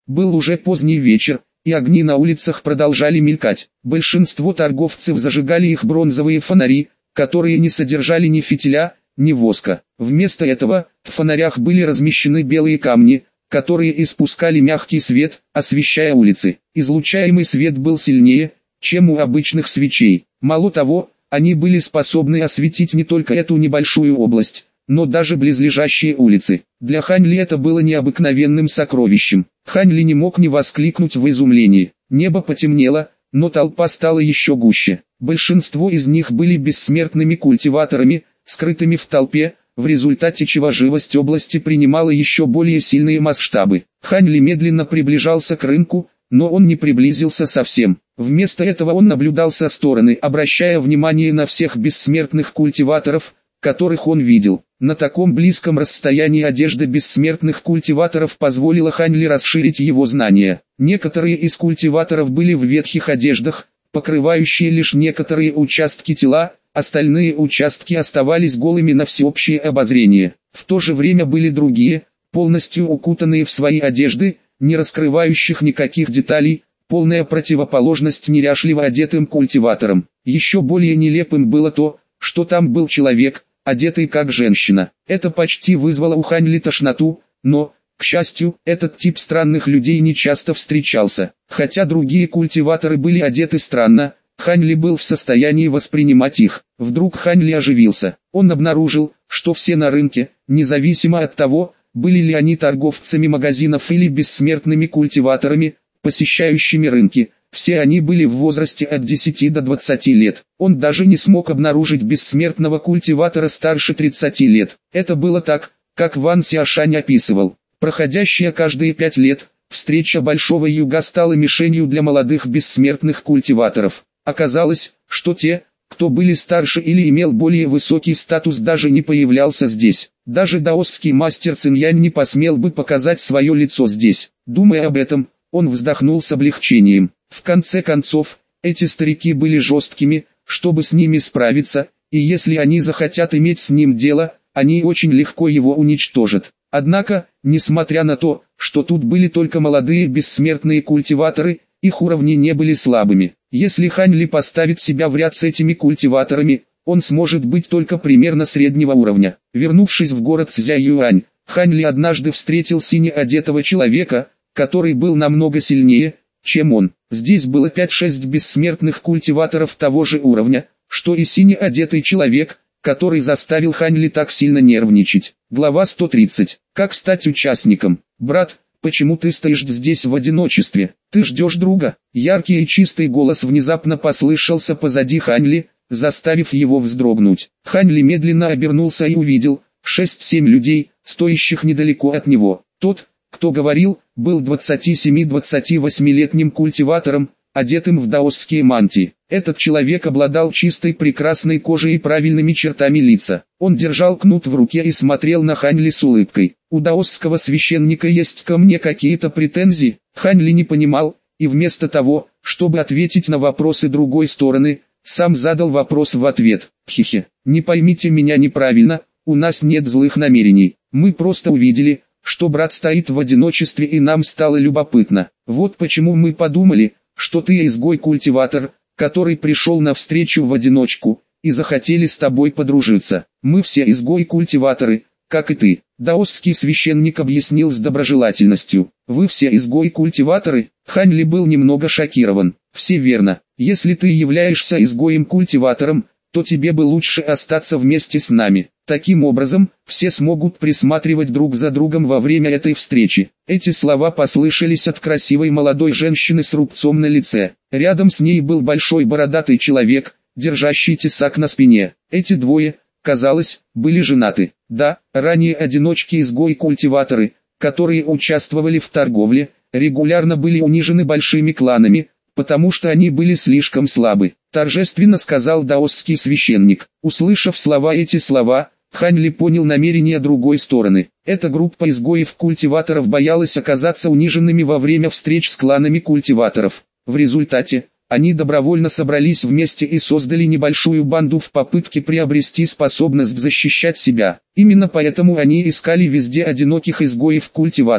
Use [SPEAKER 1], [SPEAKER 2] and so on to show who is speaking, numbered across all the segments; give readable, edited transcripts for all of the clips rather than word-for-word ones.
[SPEAKER 1] Был уже поздний вечер, и огни на улицах продолжали мелькать. Большинство торговцев зажигали их бронзовые фонари, которые не содержали ни фитиля, ни воска. Вместо этого, в фонарях были размещены белые камни, которые испускали мягкий свет, освещая улицы. Излучаемый свет был сильнее, чем у обычных свечей. Мало того, они были способны осветить не только эту небольшую область, но даже близлежащие улицы. Для Хань Ли это было необыкновенным сокровищем. Хань Ли не мог не воскликнуть в изумлении. Небо потемнело, но толпа стала еще гуще. Большинство из них были бессмертными культиваторами, скрытыми в толпе, в результате чего живость области принимала еще более сильные масштабы. Хань Ли медленно приближался к рынку, но он не приблизился совсем. Вместо этого он наблюдал со стороны, обращая внимание на всех бессмертных культиваторов, которых он видел. На таком близком расстоянии одежда бессмертных культиваторов позволила Хань Ли расширить его знания. Некоторые из культиваторов были в ветхих одеждах, покрывающие лишь некоторые участки тела, остальные участки оставались голыми на всеобщее обозрение. В то же время были другие, полностью укутанные в свои одежды, не раскрывающих никаких деталей, полная противоположность неряшливо одетым культиваторам. Еще более нелепым было то, что там был человек, одетый как женщина. Это почти вызвало у Хань Ли тошноту, но, к счастью, этот тип странных людей не часто встречался. Хотя другие культиваторы были одеты странно, Хань Ли был в состоянии воспринимать их. Вдруг Хань Ли оживился. Он обнаружил, что все на рынке, независимо от того, были ли они торговцами магазинов или бессмертными культиваторами, посещающими рынки, все они были в возрасте от 10 до 20 лет. Он даже не смог обнаружить бессмертного культиватора старше 30 лет. Это было так, как Ван Сяошань описывал. Проходящая каждые 5 лет, встреча Большого Юга стала мишенью для молодых бессмертных культиваторов. Оказалось, что те, кто были старше или имел более высокий статус, даже не появлялся здесь. Даже даосский мастер Циньянь не посмел бы показать свое лицо здесь. Думая об этом, он вздохнул с облегчением. В конце концов, эти старики были жесткими, чтобы с ними справиться, и если они захотят иметь с ним дело, они очень легко его уничтожат. Однако, несмотря на то, что тут были только молодые бессмертные культиваторы, их уровни не были слабыми. Если Хань Ли поставит себя в ряд с этими культиваторами, он сможет быть только примерно среднего уровня. Вернувшись в город Цзяюань, Хань Ли однажды встретил сине одетого человека, который был намного сильнее, чем он. Здесь было 5-6 бессмертных культиваторов того же уровня, что и сине одетый человек, который заставил Хань Ли так сильно нервничать. Глава 130. Как стать участником? Брат, почему ты стоишь здесь в одиночестве? Ты ждешь друга? Яркий и чистый голос внезапно послышался позади Хань Ли, заставив его вздрогнуть. Хань Ли медленно обернулся и увидел 6-7 людей, стоящих недалеко от него. Тот, кто говорил, был 27-28-летним культиватором, одетым в даосские мантии. Этот человек обладал чистой прекрасной кожей и правильными чертами лица. Он держал кнут в руке и смотрел на Хань Ли с улыбкой. У даосского священника есть ко мне какие-то претензии? Хань Ли не понимал, и вместо того, чтобы ответить на вопросы другой стороны, сам задал вопрос в ответ. Хе-хе, не поймите меня неправильно, у нас нет злых намерений. Мы просто увидели, что брат стоит в одиночестве, и нам стало любопытно. Вот почему мы подумали, что ты изгой-культиватор, который пришел навстречу в одиночку, и захотели с тобой подружиться. Мы все изгой-культиваторы, как и ты. Даосский священник объяснил с доброжелательностью. Вы все изгой-культиваторы? Хань Ли был немного шокирован. Все верно. Если ты являешься изгоем-культиватором, то тебе бы лучше остаться вместе с нами. Таким образом, все смогут присматривать друг за другом во время этой встречи. Эти слова послышались от красивой молодой женщины с рубцом на лице. Рядом с ней был большой бородатый человек, держащий тесак на спине. Эти двое, казалось, были женаты. Да, ранее одиночки-изгои-культиваторы, которые участвовали в торговле, регулярно были унижены большими кланами, потому что они были слишком слабы, торжественно сказал даосский священник. Услышав эти слова, Хань Ли понял намерения другой стороны. Эта группа изгоев-культиваторов боялась оказаться униженными во время встреч с кланами культиваторов. В результате, они добровольно собрались вместе и создали небольшую банду в попытке приобрести способность защищать себя. Именно поэтому они искали везде одиноких изгоев-культиваторы.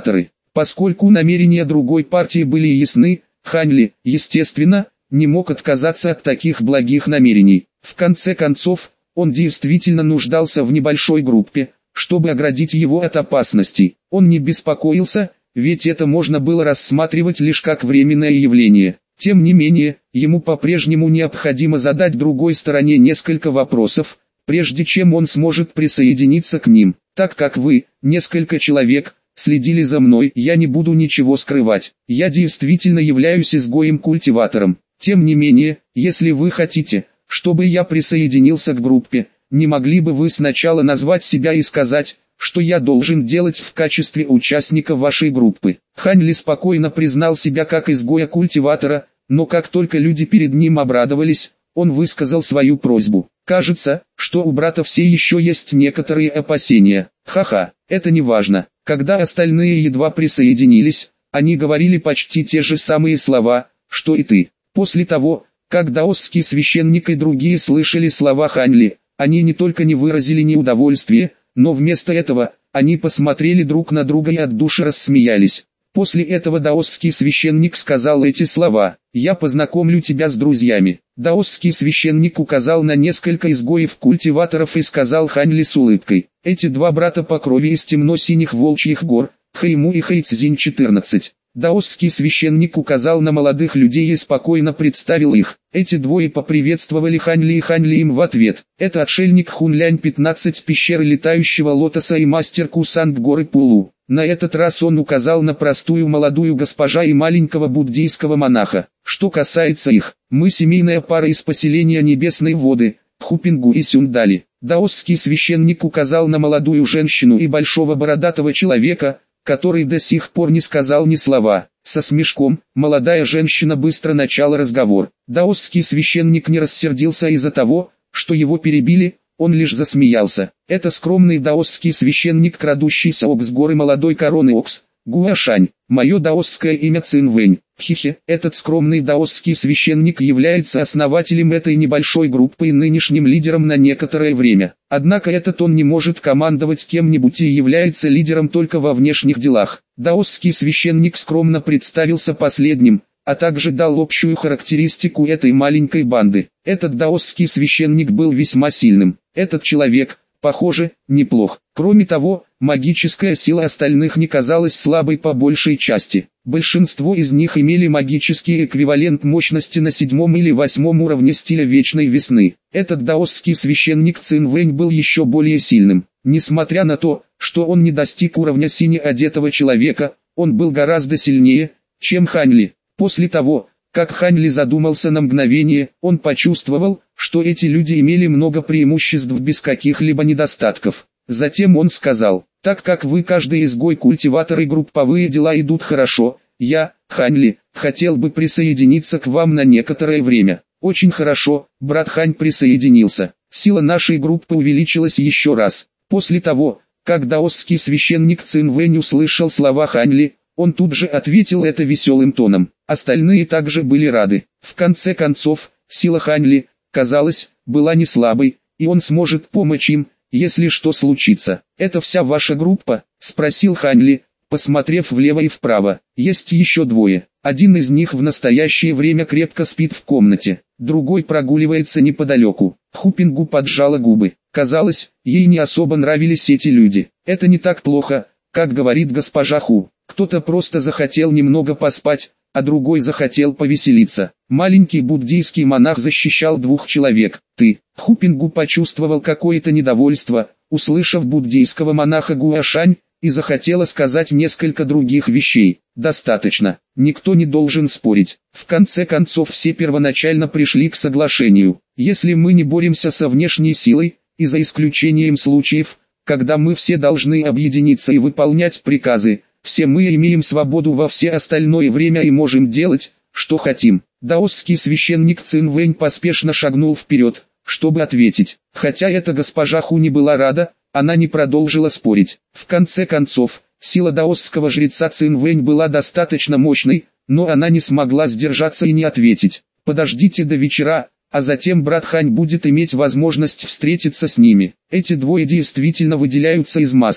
[SPEAKER 1] Поскольку намерения другой партии были ясны, Хань Ли, естественно, не мог отказаться от таких благих намерений. В конце концов, он действительно нуждался в небольшой группе, чтобы оградить его от опасностей. Он не беспокоился, ведь это можно было рассматривать лишь как временное явление. Тем не менее, ему по-прежнему необходимо задать другой стороне несколько вопросов, прежде чем он сможет присоединиться к ним. Так как вы, несколько человек, следили за мной, я не буду ничего скрывать. Я действительно являюсь изгоем-культиватором. Тем не менее, если вы хотите, чтобы я присоединился к группе, не могли бы вы сначала назвать себя и сказать, что я должен делать в качестве участника вашей группы? Хань Ли спокойно признал себя как изгоя-культиватора, но как только люди перед ним обрадовались, он высказал свою просьбу. Кажется, что у брата все еще есть некоторые опасения. Ха-ха, это не важно. Когда остальные едва присоединились, они говорили почти те же самые слова, что и ты. После того, как даосский священник и другие слышали слова Хань Ли, они не только не выразили неудовольствие, но вместо этого, они посмотрели друг на друга и от души рассмеялись. После этого даосский священник сказал эти слова: «Я познакомлю тебя с друзьями». Даосский священник указал на несколько изгоев-культиваторов и сказал Хань Ли с улыбкой: «Эти два брата по крови из темно-синих волчьих гор, Хэйму и Хэйцзинь 14. Даосский священник указал на молодых людей и спокойно представил их. Эти двое поприветствовали Хань Ли, и Хань Ли им в ответ: «Это отшельник Хунлянь 15 пещеры летающего лотоса и мастер Кусанг горы Пулу». На этот раз он указал на простую молодую госпожа и маленького буддийского монаха. Что касается их, мы семейная пара из поселения Небесной Воды, Хупингу и Сюндали. Даосский священник указал на молодую женщину и большого бородатого человека, который до сих пор не сказал ни слова. Со смешком, молодая женщина быстро начала разговор. Даосский священник не рассердился из-за того, что его перебили, он лишь засмеялся. Это скромный даосский священник, крадущийся об с горы молодой короны Окс, Гуашань. Мое даосское имя Цинвэнь. Хихе, этот скромный даосский священник является основателем этой небольшой группы и нынешним лидером на некоторое время. Однако этот он не может командовать кем-нибудь и является лидером только во внешних делах. Даосский священник скромно представился последним, а также дал общую характеристику этой маленькой банды. Этот даосский священник был весьма сильным. Этот человек, похоже, неплох. Кроме того, магическая сила остальных не казалась слабой по большей части. Большинство из них имели магический эквивалент мощности на 7 или 8 уровне стиля Вечной Весны. Этот даосский священник Цинвэнь был еще более сильным. Несмотря на то, что он не достиг уровня сине-одетого человека, он был гораздо сильнее, чем Хань Ли. После того, как Хань Ли задумался на мгновение, он почувствовал, что эти люди имели много преимуществ без каких-либо недостатков. Затем он сказал: «Так как вы каждый изгой-культиватор и групповые дела идут хорошо, я, Хань Ли, хотел бы присоединиться к вам на некоторое время». «Очень хорошо», брат Хань присоединился. Сила нашей группы увеличилась еще раз. После того, как даосский священник Цинвэнь услышал слова Хань Ли, он тут же ответил это веселым тоном. Остальные также были рады. В конце концов, сила Хань Ли, казалось, была не слабой, и он сможет помочь им, если что случится. «Это вся ваша группа?» – спросил Хань Ли, посмотрев влево и вправо. «Есть еще двое. Один из них в настоящее время крепко спит в комнате, другой прогуливается неподалеку». Хупингу поджала губы. Казалось, ей не особо нравились эти люди. «Это не так плохо, как говорит госпожа Ху. Кто-то просто захотел немного поспать, а другой захотел повеселиться». Маленький буддийский монах защищал двух человек. «Ты». Хупингу почувствовал какое-то недовольство, услышав буддийского монаха Гуашань, и захотела сказать несколько других вещей. «Достаточно. Никто не должен спорить. В конце концов все первоначально пришли к соглашению. Если мы не боремся со внешней силой, и за исключением случаев, когда мы все должны объединиться и выполнять приказы, все мы имеем свободу во все остальное время и можем делать, что хотим». Даосский священник Цинвэнь поспешно шагнул вперед, чтобы ответить. Хотя эта госпожа Ху не была рада, она не продолжила спорить. В конце концов, сила даосского жреца Цинвэнь была достаточно мощной, но она не смогла сдержаться и не ответить. «Подождите до вечера, а затем брат Хань будет иметь возможность встретиться с ними. Эти двое действительно выделяются из массы.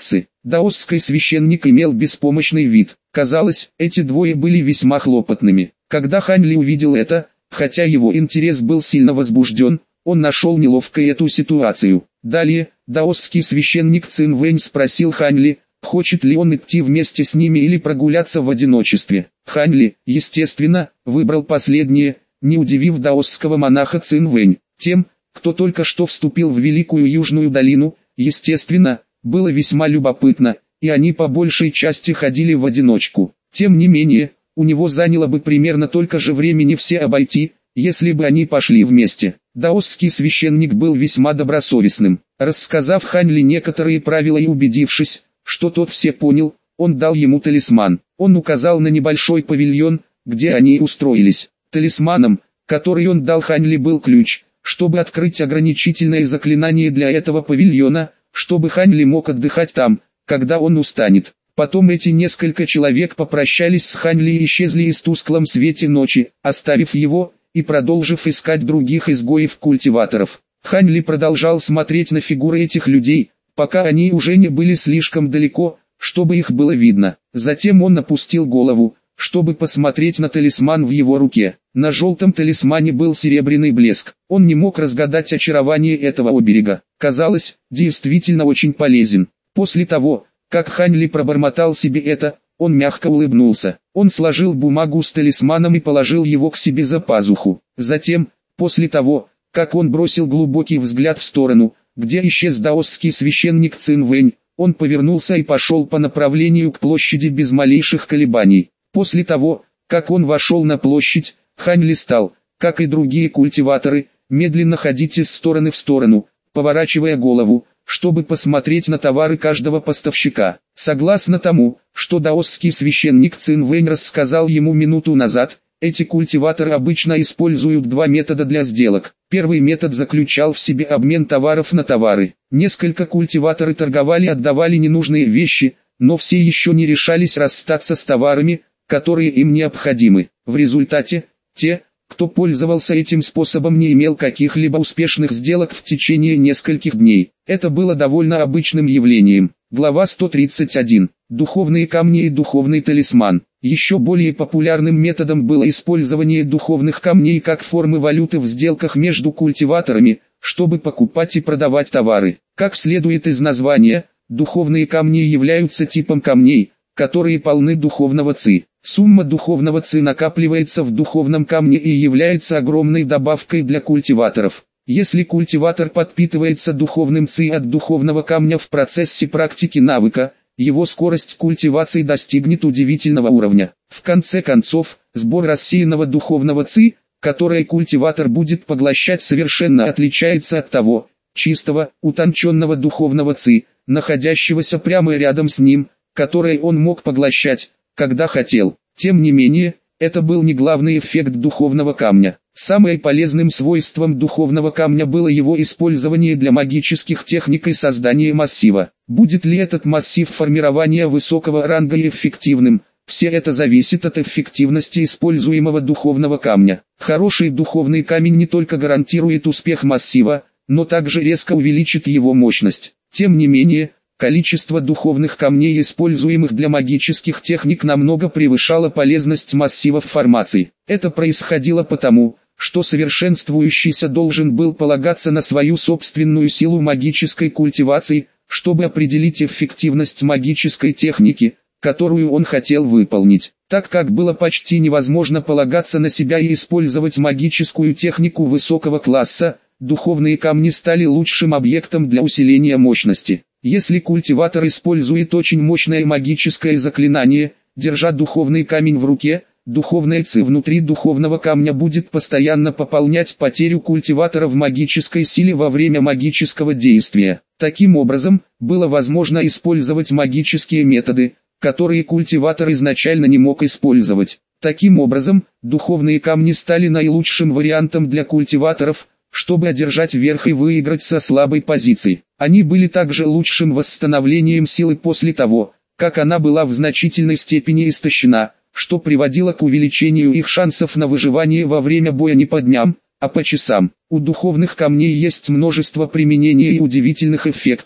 [SPEAKER 1] Даосский священник имел беспомощный вид. Казалось, эти двое были весьма хлопотными. Когда Хань Ли увидел это, хотя его интерес был сильно возбужден, он нашел неловкой эту ситуацию. Далее, даосский священник Цин Вэнь спросил Хань Ли, хочет ли он идти вместе с ними или прогуляться в одиночестве. Хань Ли, естественно, выбрал последнее, не удивив даосского монаха Цин Вэнь. Тем, кто только что вступил в Великую Южную долину, естественно, было весьма любопытно, и они по большей части ходили в одиночку. Тем не менее, у него заняло бы примерно столько же времени все обойти, если бы они пошли вместе. Даосский священник был весьма добросовестным. Рассказав Хань Ли некоторые правила и убедившись, что тот все понял, он дал ему талисман. Он указал на небольшой павильон, где они устроились. Талисманом, который он дал Хань Ли, был ключ, чтобы открыть ограничительное заклинание для этого павильона, чтобы Хань Ли мог отдыхать там, когда он устанет. Потом эти несколько человек попрощались с Хань Ли и исчезли в тусклом свете ночи, оставив его и продолжив искать других изгоев-культиваторов. Хань Ли продолжал смотреть на фигуры этих людей, пока они уже не были слишком далеко, чтобы их было видно. Затем он опустил голову, чтобы посмотреть на талисман в его руке. На желтом талисмане был серебряный блеск. Он не мог разгадать очарование этого оберега. Казалось, действительно очень полезен. После того, как Хань Ли пробормотал себе это, он мягко улыбнулся. Он сложил бумагу с талисманом и положил его к себе за пазуху. Затем, после того, как он бросил глубокий взгляд в сторону, где исчез даосский священник Цин Вэнь, он повернулся и пошел по направлению к площади без малейших колебаний. После того, как он вошел на площадь, Хань Ли стал, как и другие культиваторы, медленно ходить из стороны в сторону, поворачивая голову, чтобы посмотреть на товары каждого поставщика. Согласно тому, что даосский священник Цин Вэнь рассказал ему минуту назад, эти культиваторы обычно используют два метода для сделок. Первый метод заключал в себе обмен товаров на товары. Несколько культиваторы торговали и отдавали ненужные вещи, но все еще не решались расстаться с товарами, которые им необходимы. В результате, те, кто пользовался этим способом, не имел каких-либо успешных сделок в течение нескольких дней. Это было довольно обычным явлением. Глава 131. Духовные камни и духовный талисман. Еще более популярным методом было использование духовных камней как формы валюты в сделках между культиваторами, чтобы покупать и продавать товары. Как следует из названия, духовные камни являются типом камней, которые полны духовного ци. Сумма духовного ци накапливается в духовном камне и является огромной добавкой для культиваторов. Если культиватор подпитывается духовным ци от духовного камня в процессе практики навыка, его скорость культивации достигнет удивительного уровня. В конце концов, сбор рассеянного духовного ци, которое культиватор будет поглощать, совершенно отличается от того, чистого, утонченного духовного ци, находящегося прямо рядом с ним, которое он мог поглощать, когда хотел. Тем не менее, это был не главный эффект духовного камня. Самым полезным свойством духовного камня было его использование для магических техник и создания массива. Будет ли этот массив формирования высокого ранга и эффективным, все это зависит от эффективности используемого духовного камня. Хороший духовный камень не только гарантирует успех массива, но также резко увеличит его мощность. Тем не менее, количество духовных камней, используемых для магических техник, намного превышало полезность массивов формаций. Это происходило потому, что совершенствующийся должен был полагаться на свою собственную силу магической культивации, чтобы определить эффективность магической техники, которую он хотел выполнить. Так как было почти невозможно полагаться на себя и использовать магическую технику высокого класса, духовные камни стали лучшим объектом для усиления мощности. Если культиватор использует очень мощное магическое заклинание, держа духовный камень в руке, духовная ци внутри духовного камня будет постоянно пополнять потерю культиватора в магической силе во время магического действия. Таким образом, было возможно использовать магические методы, которые культиватор изначально не мог использовать. Таким образом, духовные камни стали наилучшим вариантом для культиваторов, чтобы одержать верх и выиграть со слабой позиции. Они были также лучшим восстановлением силы после того, как она была в значительной степени истощена, что приводило к увеличению их шансов на выживание во время боя не по дням, а по часам. У духовных камней есть множество применений и удивительных эффектов,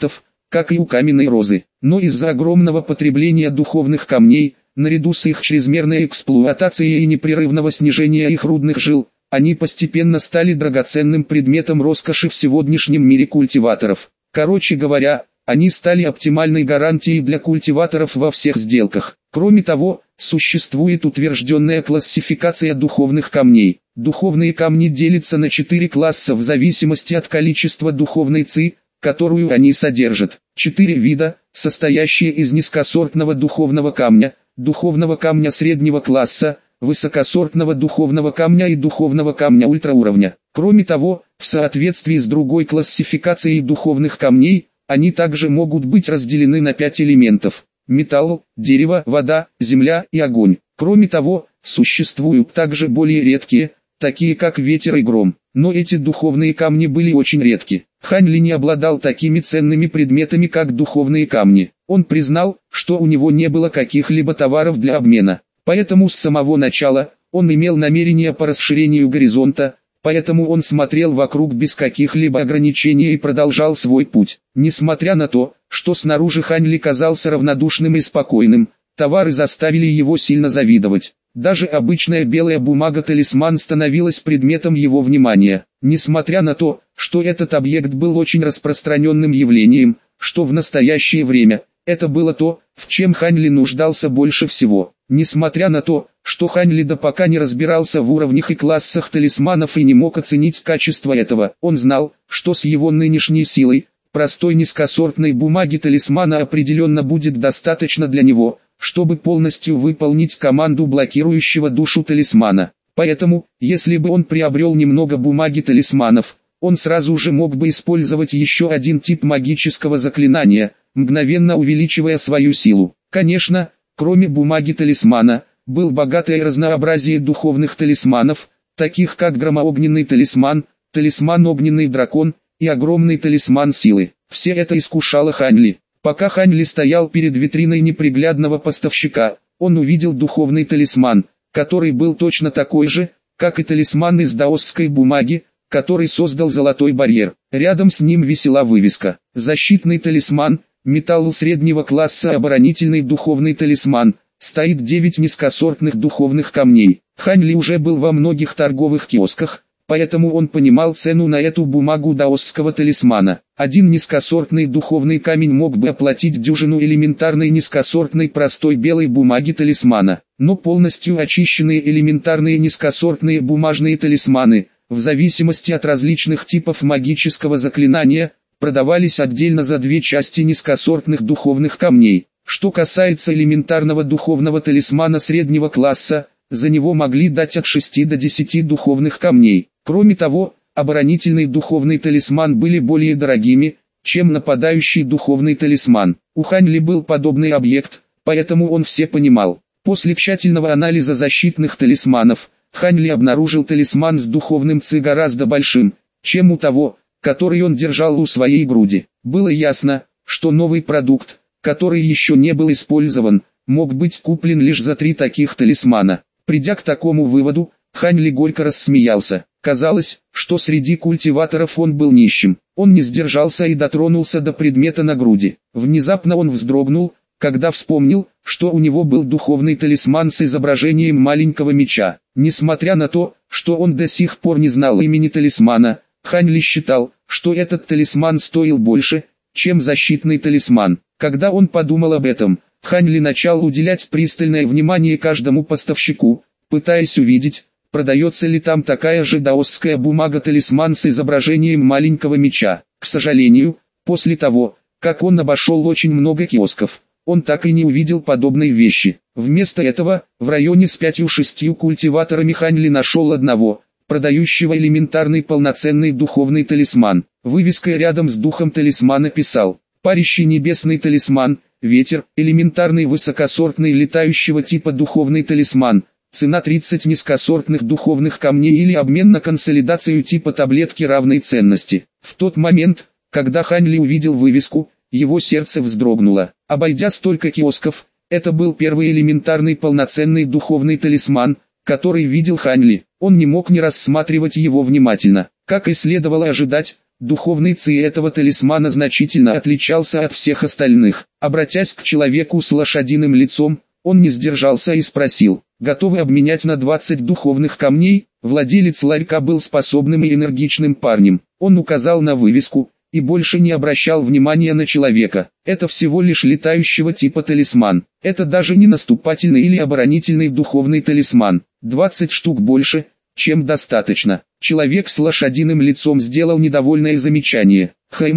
[SPEAKER 1] как и у каменной розы. Но из-за огромного потребления духовных камней, наряду с их чрезмерной эксплуатацией и непрерывного снижения их рудных жил, они постепенно стали драгоценным предметом роскоши в сегодняшнем мире культиваторов. Короче говоря, они стали оптимальной гарантией для культиваторов во всех сделках. Кроме того, существует утвержденная классификация духовных камней. Духовные камни делятся на 4 класса в зависимости от количества духовной ци, которую они содержат. 4 вида, состоящие из низкосортного духовного камня среднего класса, высокосортного духовного камня и духовного камня ультрауровня. Кроме того, в соответствии с другой классификацией духовных камней, они также могут быть разделены на 5 элементов: металл, дерево, вода, земля и огонь. Кроме того, существуют также более редкие, такие как ветер и гром. Но эти духовные камни были очень редки. Хань Ли не обладал такими ценными предметами, как духовные камни. Он признал, что у него не было каких-либо товаров для обмена. Поэтому с самого начала, он имел намерение по расширению горизонта, поэтому он смотрел вокруг без каких-либо ограничений и продолжал свой путь. Несмотря на то, что снаружи Хань Ли казался равнодушным и спокойным, товары заставили его сильно завидовать. Даже обычная белая бумага-талисман становилась предметом его внимания. Несмотря на то, что этот объект был очень распространенным явлением, что в настоящее время, это было то, в чем Хань Ли нуждался больше всего. Несмотря на то, что Хань Ли пока не разбирался в уровнях и классах талисманов и не мог оценить качество этого, он знал, что с его нынешней силой, простой низкосортной бумаги талисмана определенно будет достаточно для него, чтобы полностью выполнить команду блокирующего душу талисмана. Поэтому, если бы он приобрел немного бумаги талисманов, он сразу же мог бы использовать еще один тип магического заклинания, мгновенно увеличивая свою силу. Конечно, кроме бумаги талисмана, был богатое разнообразие духовных талисманов, таких как громоогненный талисман, талисман огненный дракон и огромный талисман силы. Все это искушало Хань Ли. Пока Хань Ли стоял перед витриной неприглядного поставщика, он увидел духовный талисман, который был точно такой же, как и талисман из даосской бумаги, который создал золотой барьер. Рядом с ним висела вывеска: «Защитный талисман, металл среднего класса, оборонительный духовный талисман, стоит 9 низкосортных духовных камней». Хань Ли уже был во многих торговых киосках, поэтому он понимал цену на эту бумагу даосского талисмана. Один низкосортный духовный камень мог бы оплатить дюжину элементарной низкосортной простой белой бумаги талисмана. Но полностью очищенные элементарные низкосортные бумажные талисманы, в зависимости от различных типов магического заклинания, продавались отдельно за 2 части низкосортных духовных камней. Что касается элементарного духовного талисмана среднего класса, за него могли дать от 6 до 10 духовных камней. Кроме того, оборонительный духовный талисман были более дорогими, чем нападающий духовный талисман. У Хань Ли был подобный объект, поэтому он все понимал. После тщательного анализа защитных талисманов, Хань Ли обнаружил талисман с духовным ци гораздо большим, чем у того, который он держал у своей груди. Было ясно, что новый продукт, который еще не был использован, мог быть куплен лишь за 3 таких талисмана. Придя к такому выводу, Хань Ли горько рассмеялся. Казалось, что среди культиваторов он был нищим. Он не сдержался и дотронулся до предмета на груди. Внезапно он вздрогнул, когда вспомнил, что у него был духовный талисман с изображением маленького меча. Несмотря на то, что он до сих пор не знал имени талисмана, Хань Ли считал, что этот талисман стоил больше, чем защитный талисман. Когда он подумал об этом, Хань Ли начал уделять пристальное внимание каждому поставщику, пытаясь увидеть, продается ли там такая же даосская бумага-талисман с изображением маленького меча. К сожалению, после того, как он обошел очень много киосков, он так и не увидел подобной вещи. Вместо этого, в районе с 5-6 культиваторами Хань Ли нашел одного, продающего элементарный полноценный духовный талисман. Вывеской рядом с духом талисмана писал: «Парящий небесный талисман, ветер, элементарный высокосортный летающего типа духовный талисман, цена 30 низкосортных духовных камней или обмен на консолидацию типа таблетки равной ценности». В тот момент, когда Хань Ли увидел вывеску, его сердце вздрогнуло. Обойдя столько киосков, это был первый элементарный полноценный духовный талисман, который видел Хань Ли. Он не мог не рассматривать его внимательно. Как и следовало ожидать, Духовный ци этого талисмана значительно отличался от всех остальных. Обратясь к человеку с лошадиным лицом, он не сдержался и спросил: «Готовы обменять на 20 духовных камней?» Владелец ларька был способным и энергичным парнем. Он указал на вывеску и больше не обращал внимания на человека. Это всего лишь летающего типа талисман. Это даже не наступательный или оборонительный духовный талисман. 20 штук больше, чем достаточно. Человек с лошадиным лицом сделал недовольное замечание.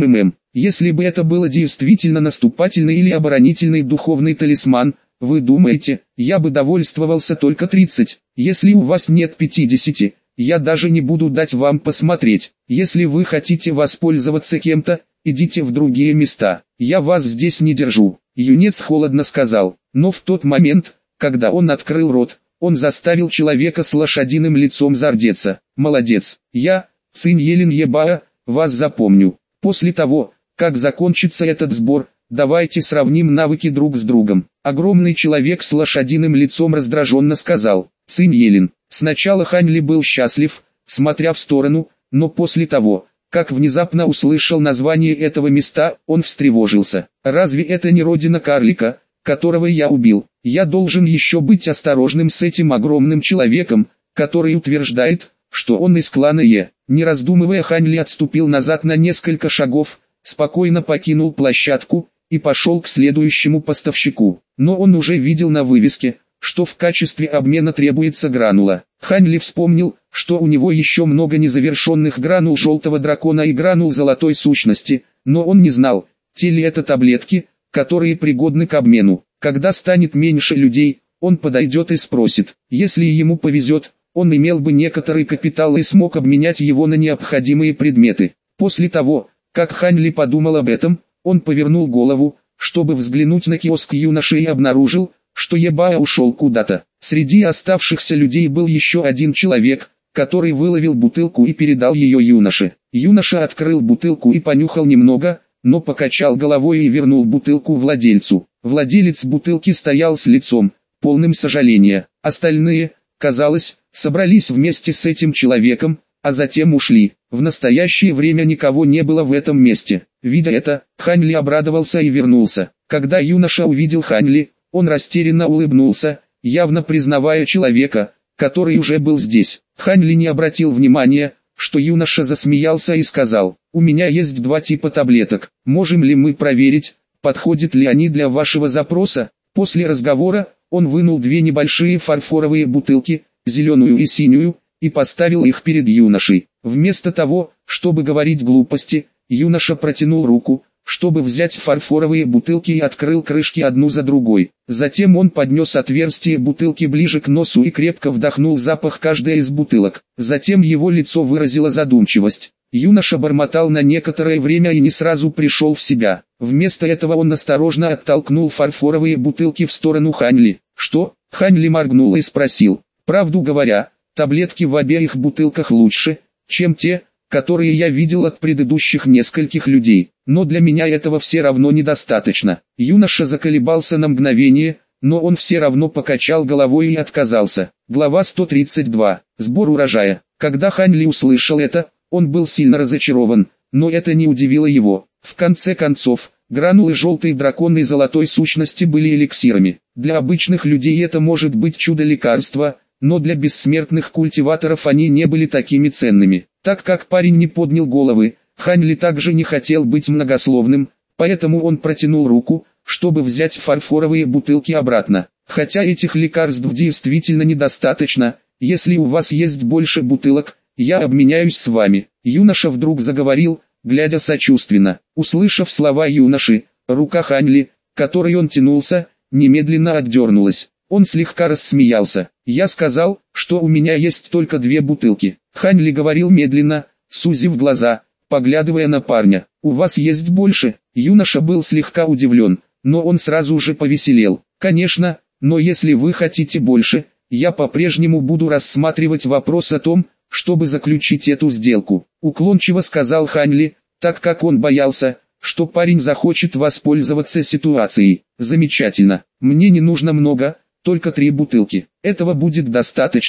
[SPEAKER 1] Если бы это было действительно наступательный или оборонительный духовный талисман, вы думаете, я бы довольствовался только 30? Если у вас нет 50, я даже не буду дать вам посмотреть. Если вы хотите воспользоваться кем-то, идите в другие места. Я вас здесь не держу. Юнец холодно сказал. Но в тот момент, когда он открыл рот, он заставил человека с лошадиным лицом зардеться. Молодец. Я, Цинь Елин Ебаа, вас запомню. После того, как закончится этот сбор, давайте сравним навыки друг с другом. Огромный человек с лошадиным лицом раздраженно сказал. Цинь Елин. Сначала Хань Ли был счастлив, смотря в сторону, но после того, как внезапно услышал название этого места, он встревожился. Разве это не родина карлика, которого я убил? Я должен еще быть осторожным с этим огромным человеком, который утверждает, что он из клана Е. Не раздумывая, Хань Ли отступил назад на несколько шагов, спокойно покинул площадку и пошел к следующему поставщику. Но он уже видел на вывеске, что в качестве обмена требуется гранула. Хань Ли вспомнил, что у него еще много незавершенных гранул желтого дракона и гранул золотой сущности, но он не знал, те ли это таблетки, которые пригодны к обмену. Когда станет меньше людей, он подойдет и спросит. Если ему повезет, он имел бы некоторый капитал и смог обменять его на необходимые предметы. После того, как Хань Ли подумал об этом, он повернул голову, чтобы взглянуть на киоск юноши, и обнаружил, что Ебаа ушел куда-то. Среди оставшихся людей был еще один человек, который выловил бутылку и передал ее юноше. Юноша открыл бутылку и понюхал немного, но покачал головой и вернул бутылку владельцу. Владелец бутылки стоял с лицом, полным сожаления. Остальные, казалось, собрались вместе с этим человеком, а затем ушли. В настоящее время никого не было в этом месте. Видя это, Хань Ли обрадовался и вернулся. Когда юноша увидел Хань Ли, он растерянно улыбнулся, явно признавая человека, который уже был здесь. Хань Ли не обратил внимания, что юноша засмеялся и сказал: «У меня есть 2 типа таблеток. Можем ли мы проверить, подходят ли они для вашего запроса?» После разговора, он вынул 2 небольшие фарфоровые бутылки, зеленую и синюю, и поставил их перед юношей. Вместо того, чтобы говорить глупости, юноша протянул руку, чтобы взять фарфоровые бутылки, и открыл крышки одну за другой. Затем он поднес отверстие бутылки ближе к носу и крепко вдохнул запах каждой из бутылок. Затем его лицо выразило задумчивость. Юноша бормотал на некоторое время и не сразу пришел в себя. Вместо этого он осторожно оттолкнул фарфоровые бутылки в сторону Хань Ли. «Что?» Хань Ли моргнул и спросил. «Правду говоря, таблетки в обеих бутылках лучше, чем те, которые я видел от предыдущих нескольких людей. Но для меня этого все равно недостаточно». Юноша заколебался на мгновение, но он все равно покачал головой и отказался. Глава 132. Сбор урожая. Когда Хань Ли услышал это, он был сильно разочарован, но это не удивило его. В конце концов, гранулы желтой драконной золотой сущности были эликсирами. Для обычных людей это может быть чудо-лекарство, но для бессмертных культиваторов они не были такими ценными. Так как парень не поднял головы, Хань Ли также не хотел быть многословным, поэтому он протянул руку, чтобы взять фарфоровые бутылки обратно. Хотя этих лекарств действительно недостаточно, если у вас есть больше бутылок, я обменяюсь с вами. Юноша вдруг заговорил, глядя сочувственно. Услышав слова юноши, рука Хань Ли, к которой он тянулся, немедленно отдернулась. Он слегка рассмеялся. «Я сказал, что у меня есть только 2 бутылки». Хань Ли говорил медленно, сузив глаза, поглядывая на парня. «У вас есть больше?» Юноша был слегка удивлен, но он сразу же повеселел. «Конечно, но если вы хотите больше, я по-прежнему буду рассматривать вопрос о том, чтобы заключить эту сделку», уклончиво сказал Хань Ли, так как он боялся, что парень захочет воспользоваться ситуацией. «Замечательно, мне не нужно много, только 3 бутылки. Этого будет достаточно,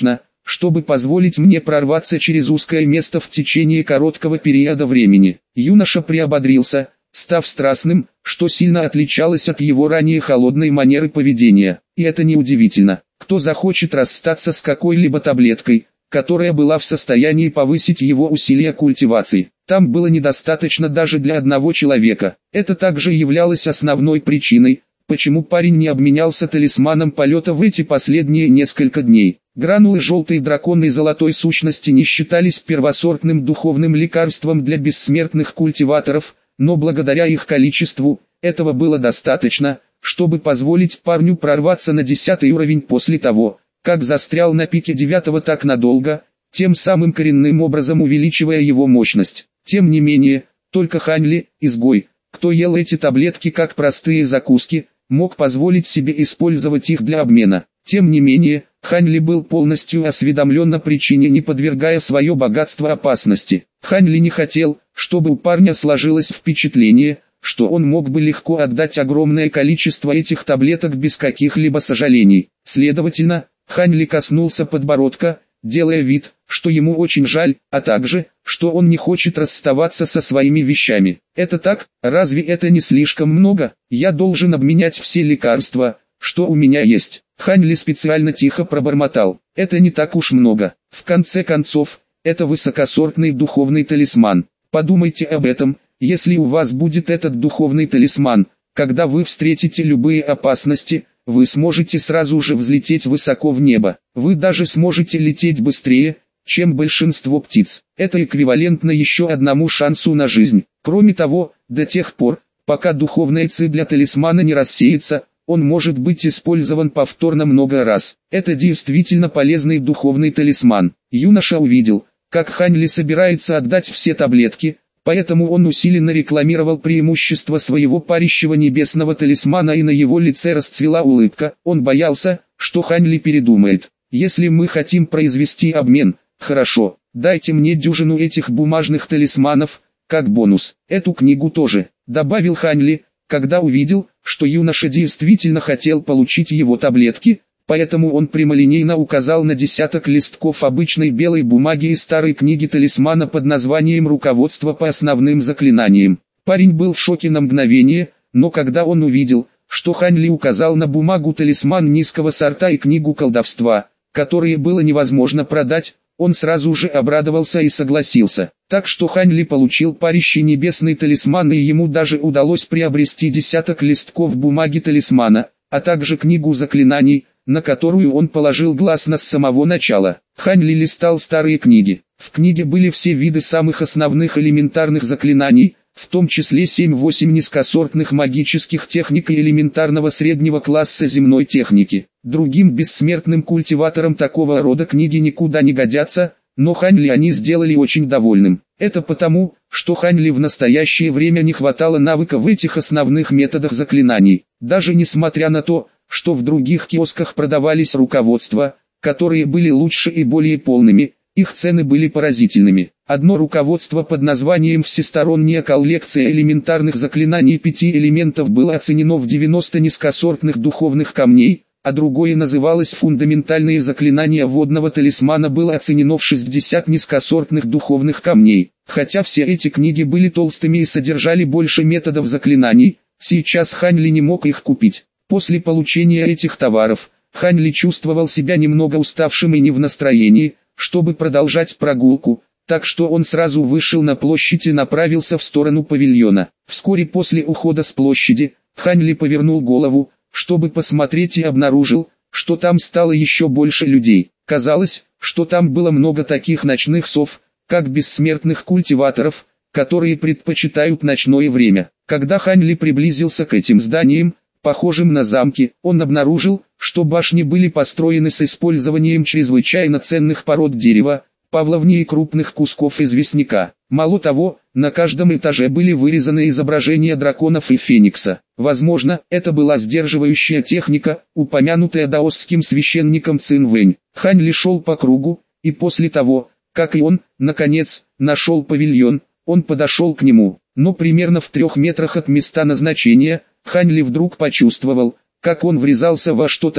[SPEAKER 1] чтобы позволить мне прорваться через узкое место в течение короткого периода времени. Юноша приободрился, став страстным, что сильно отличалось от его ранее холодной манеры поведения. И это неудивительно. Кто захочет расстаться с какой-либо таблеткой, которая была в состоянии повысить его усилия культивации? Там было недостаточно даже для одного человека. Это также являлось основной причиной, почему парень не обменялся талисманом полета в эти последние несколько дней. Гранулы желтой драконной золотой сущности не считались первосортным духовным лекарством для бессмертных культиваторов, но благодаря их количеству, этого было достаточно, чтобы позволить парню прорваться на 10-й уровень после того, как застрял на пике 9-го так надолго, тем самым коренным образом увеличивая его мощность. Тем не менее, только Хань Ли, изгой, кто ел эти таблетки как простые закуски, мог позволить себе использовать их для обмена. Тем не менее, Хань Ли был полностью осведомлен о причине, не подвергая свое богатство опасности. Хань Ли не хотел, чтобы у парня сложилось впечатление, что он мог бы легко отдать огромное количество этих таблеток без каких-либо сожалений. Следовательно, Хань Ли коснулся подбородка, делая вид, что ему очень жаль, а также, что он не хочет расставаться со своими вещами. Это так, разве это не слишком много? Я должен обменять все лекарства, что у меня есть. Хань Ли специально тихо пробормотал. Это не так уж много. В конце концов, это высокосортный духовный талисман. Подумайте об этом, если у вас будет этот духовный талисман, когда вы встретите любые опасности, вы сможете сразу же взлететь высоко в небо. Вы даже сможете лететь быстрее, чем большинство птиц. Это эквивалентно еще одному шансу на жизнь. Кроме того, до тех пор, пока духовная ци для талисмана не рассеется, он может быть использован повторно много раз. Это действительно полезный духовный талисман. Юноша увидел, как Хань Ли собирается отдать все таблетки, поэтому он усиленно рекламировал преимущество своего парящего небесного талисмана, и на его лице расцвела улыбка. Он боялся, что Хань Ли передумает. Если мы хотим произвести обмен, хорошо, дайте мне дюжину этих бумажных талисманов, как бонус. Эту книгу тоже, добавил Хань Ли, когда увидел, что юноша действительно хотел получить его таблетки, поэтому он прямолинейно указал на десяток листков обычной белой бумаги из старой книги талисмана под названием «Руководство по основным заклинаниям». Парень был в шоке на мгновение, но когда он увидел, что Хань Ли указал на бумагу талисман низкого сорта и книгу колдовства, которые было невозможно продать, он сразу же обрадовался и согласился. Так что Хань Ли получил парящий небесный талисман, и ему даже удалось приобрести десяток листков бумаги талисмана, а также книгу заклинаний, на которую он положил глаз с самого начала. Хань Ли листал старые книги. В книге были все виды самых основных элементарных заклинаний, в том числе 7-8 низкосортных магических техник и элементарного среднего класса земной техники. Другим бессмертным культиваторам такого рода книги никуда не годятся, но Хань Ли они сделали очень довольным. Это потому, что Хань Ли в настоящее время не хватало навыка в этих основных методах заклинаний. Даже несмотря на то, что в других киосках продавались руководства, которые были лучше и более полными, их цены были поразительными. Одно руководство под названием «Всесторонняя коллекция элементарных заклинаний 5 элементов» было оценено в 90 низкосортных духовных камней, а другое называлось «Фундаментальные заклинания водного талисмана» было оценено в 60 низкосортных духовных камней. Хотя все эти книги были толстыми и содержали больше методов заклинаний, сейчас Хань Ли не мог их купить. После получения этих товаров, Хань Ли чувствовал себя немного уставшим и не в настроении, чтобы продолжать прогулку, так что он сразу вышел на площадь и направился в сторону павильона. Вскоре после ухода с площади, Хань Ли повернул голову, чтобы посмотреть, и обнаружил, что там стало еще больше людей. Казалось, что там было много таких ночных сов, как бессмертных культиваторов, которые предпочитают ночное время. Когда Хань Ли приблизился к этим зданиям, похожим на замки, он обнаружил, что башни были построены с использованием чрезвычайно ценных пород дерева, павловни и крупных кусков известняка. Мало того, на каждом этаже были вырезаны изображения драконов и феникса. Возможно, это была сдерживающая техника, упомянутая даосским священником Цин Вэнь. Хань Ли шел по кругу, и после того, как и он, наконец, нашел павильон, он подошел к нему. Но примерно в 3 метрах от места назначения, Хань Ли вдруг почувствовал, как он врезался во что-то,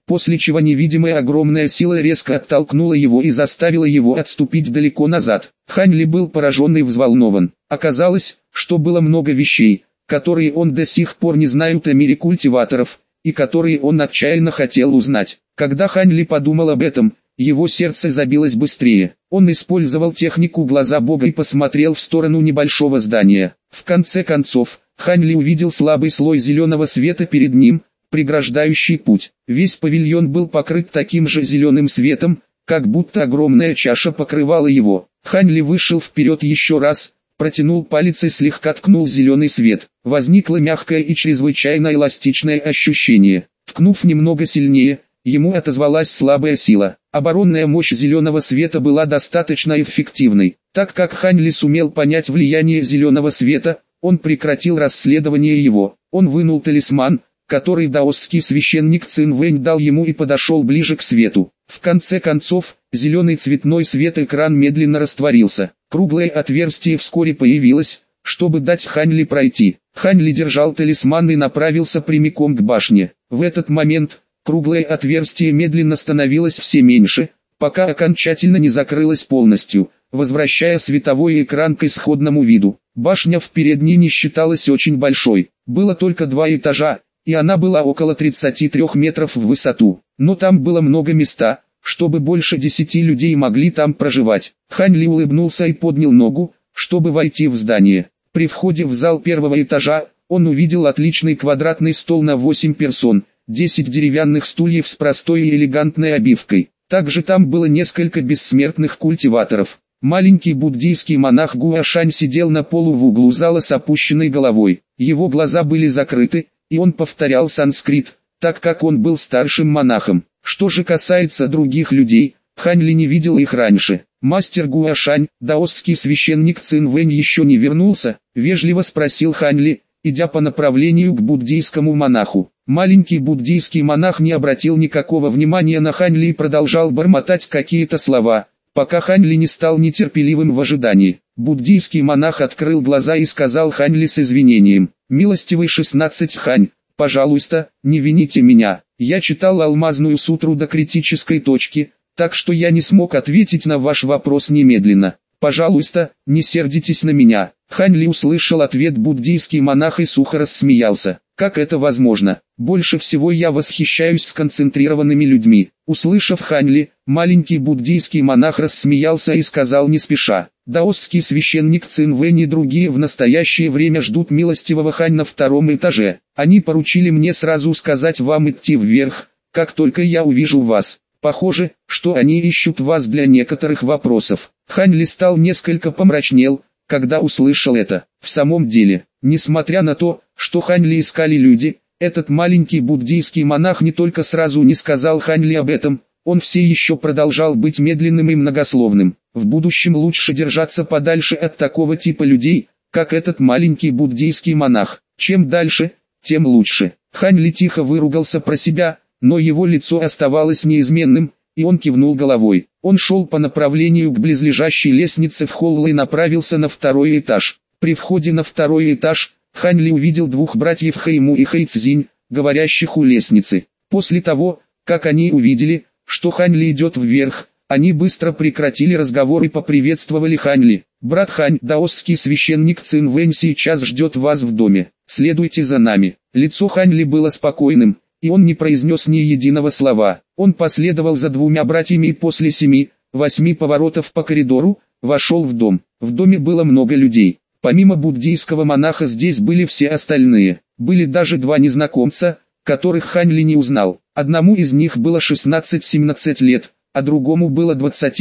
[SPEAKER 1] после чего невидимая огромная сила резко оттолкнула его и заставила его отступить далеко назад. Хань Ли был поражен и взволнован. Оказалось, что было много вещей, которые он до сих пор не знает о мире культиваторов, и которые он отчаянно хотел узнать. Когда Хань Ли подумал об этом, его сердце забилось быстрее. Он использовал технику глаза Бога и посмотрел в сторону небольшого здания. В конце концов, Хань Ли увидел слабый слой зеленого света перед ним, преграждающий путь. Весь павильон был покрыт таким же зеленым светом, как будто огромная чаша покрывала его. Хань Ли вышел вперед еще раз, протянул палец и слегка ткнул зеленый свет. Возникло мягкое и чрезвычайно эластичное ощущение. Ткнув немного сильнее, ему отозвалась слабая сила. Оборонная мощь зеленого света была достаточно эффективной. Так как Хань Ли сумел понять влияние зеленого света, он прекратил расследование его. Он вынул талисман, который даосский священник Цин Вэнь дал ему, и подошел ближе к свету. В конце концов, зеленый цветной свет-экран медленно растворился. Круглое отверстие вскоре появилось, чтобы дать Хань Ли пройти. Хань Ли держал талисман и направился прямиком к башне. В этот момент круглое отверстие медленно становилось все меньше, пока окончательно не закрылось полностью, возвращая световой экран к исходному виду. Башня в передней не считалась очень большой, было только 2 этажа, и она была около 33 метров в высоту. Но там было много места, чтобы больше 10 людей могли там проживать. Хань Ли улыбнулся и поднял ногу, чтобы войти в здание. При входе в зал первого этажа, он увидел отличный квадратный стол на 8 персон, 10 деревянных стульев с простой и элегантной обивкой. Также там было несколько бессмертных культиваторов. Маленький буддийский монах Гуашань сидел на полу в углу зала с опущенной головой. Его глаза были закрыты, и он повторял санскрит, так как он был старшим монахом. Что же касается других людей, Хань Ли не видел их раньше. Мастер Гуашань, даосский священник Цин Вэнь, еще не вернулся, вежливо спросил Хань Ли, идя по направлению к буддийскому монаху. Маленький буддийский монах не обратил никакого внимания на Хань Ли и продолжал бормотать какие-то слова, пока Хань Ли не стал нетерпеливым в ожидании. Буддийский монах открыл глаза и сказал Хань Ли с извинением: «Милостивый 16 Хань, пожалуйста, не вините меня. Я читал алмазную сутру до критической точки, так что я не смог ответить на ваш вопрос немедленно. Пожалуйста, не сердитесь на меня». Хань Ли услышал ответ буддийский монах и сухо рассмеялся. «Как это возможно? Больше всего я восхищаюсь сконцентрированными людьми». Услышав Хань Ли, маленький буддийский монах рассмеялся и сказал не спеша: «Даосский священник Цин Вэнь и другие в настоящее время ждут милостивого Хань на 2-м этаже. Они поручили мне сразу сказать вам идти вверх, как только я увижу вас. Похоже, что они ищут вас для некоторых вопросов». Хань Ли стал несколько помрачнел, когда услышал это. В самом деле, несмотря на то, что Хань Ли искали люди, этот маленький буддийский монах не только сразу не сказал Хань Ли об этом, он все еще продолжал быть медленным и многословным. В будущем лучше держаться подальше от такого типа людей, как этот маленький буддийский монах. Чем дальше, тем лучше. Хань Ли тихо выругался про себя, но его лицо оставалось неизменным, и он кивнул головой. Он шел по направлению к близлежащей лестнице в холл и направился на 2-й этаж. При входе на 2-й этаж, Хань Ли увидел 2 братьев Хэйму и Хэйцзинь, говорящих у лестницы. После того, как они увидели, что Хань Ли идет вверх, они быстро прекратили разговор и поприветствовали Хань Ли. «Брат Хань, даосский священник Цин Вэнь сейчас ждет вас в доме. Следуйте за нами». Лицо Хань Ли было спокойным, и он не произнес ни единого слова. Он последовал за 2 братьями и после 7-8 поворотов по коридору вошел в дом. В доме было много людей. Помимо буддийского монаха здесь были все остальные. Были даже 2 незнакомца, которых Хань Ли не узнал. Одному из них было 16-17 лет, а другому было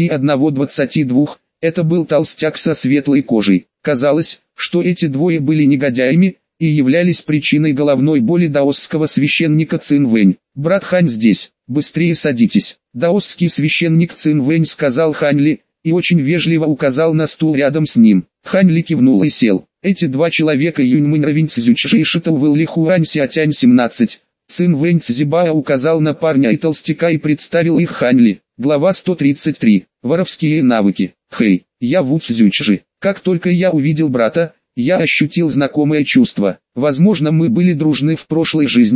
[SPEAKER 1] 21-22. Это был толстяк со светлой кожей. Казалось, что эти двое были негодяями и являлись причиной головной боли даосского священника Цин Вэнь. «Брат Хань здесь, быстрее садитесь». Даосский священник Цин Вэнь сказал Хань Ли и очень вежливо указал на стул рядом с ним. Хань Ли кивнул и сел. Эти 2 человека Юньмэнь Равинь Цзючжи и Шитоу Ли Хуань Сятянь 17. Цин Вэнь Цзибао указал на парня и толстяка и представил их Хань Ли. Глава 133. Воровские навыки. «Хэй, я Ву Цзючжи. Как только я увидел брата, я ощутил знакомое чувство. Возможно, мы были дружны в прошлой жизни,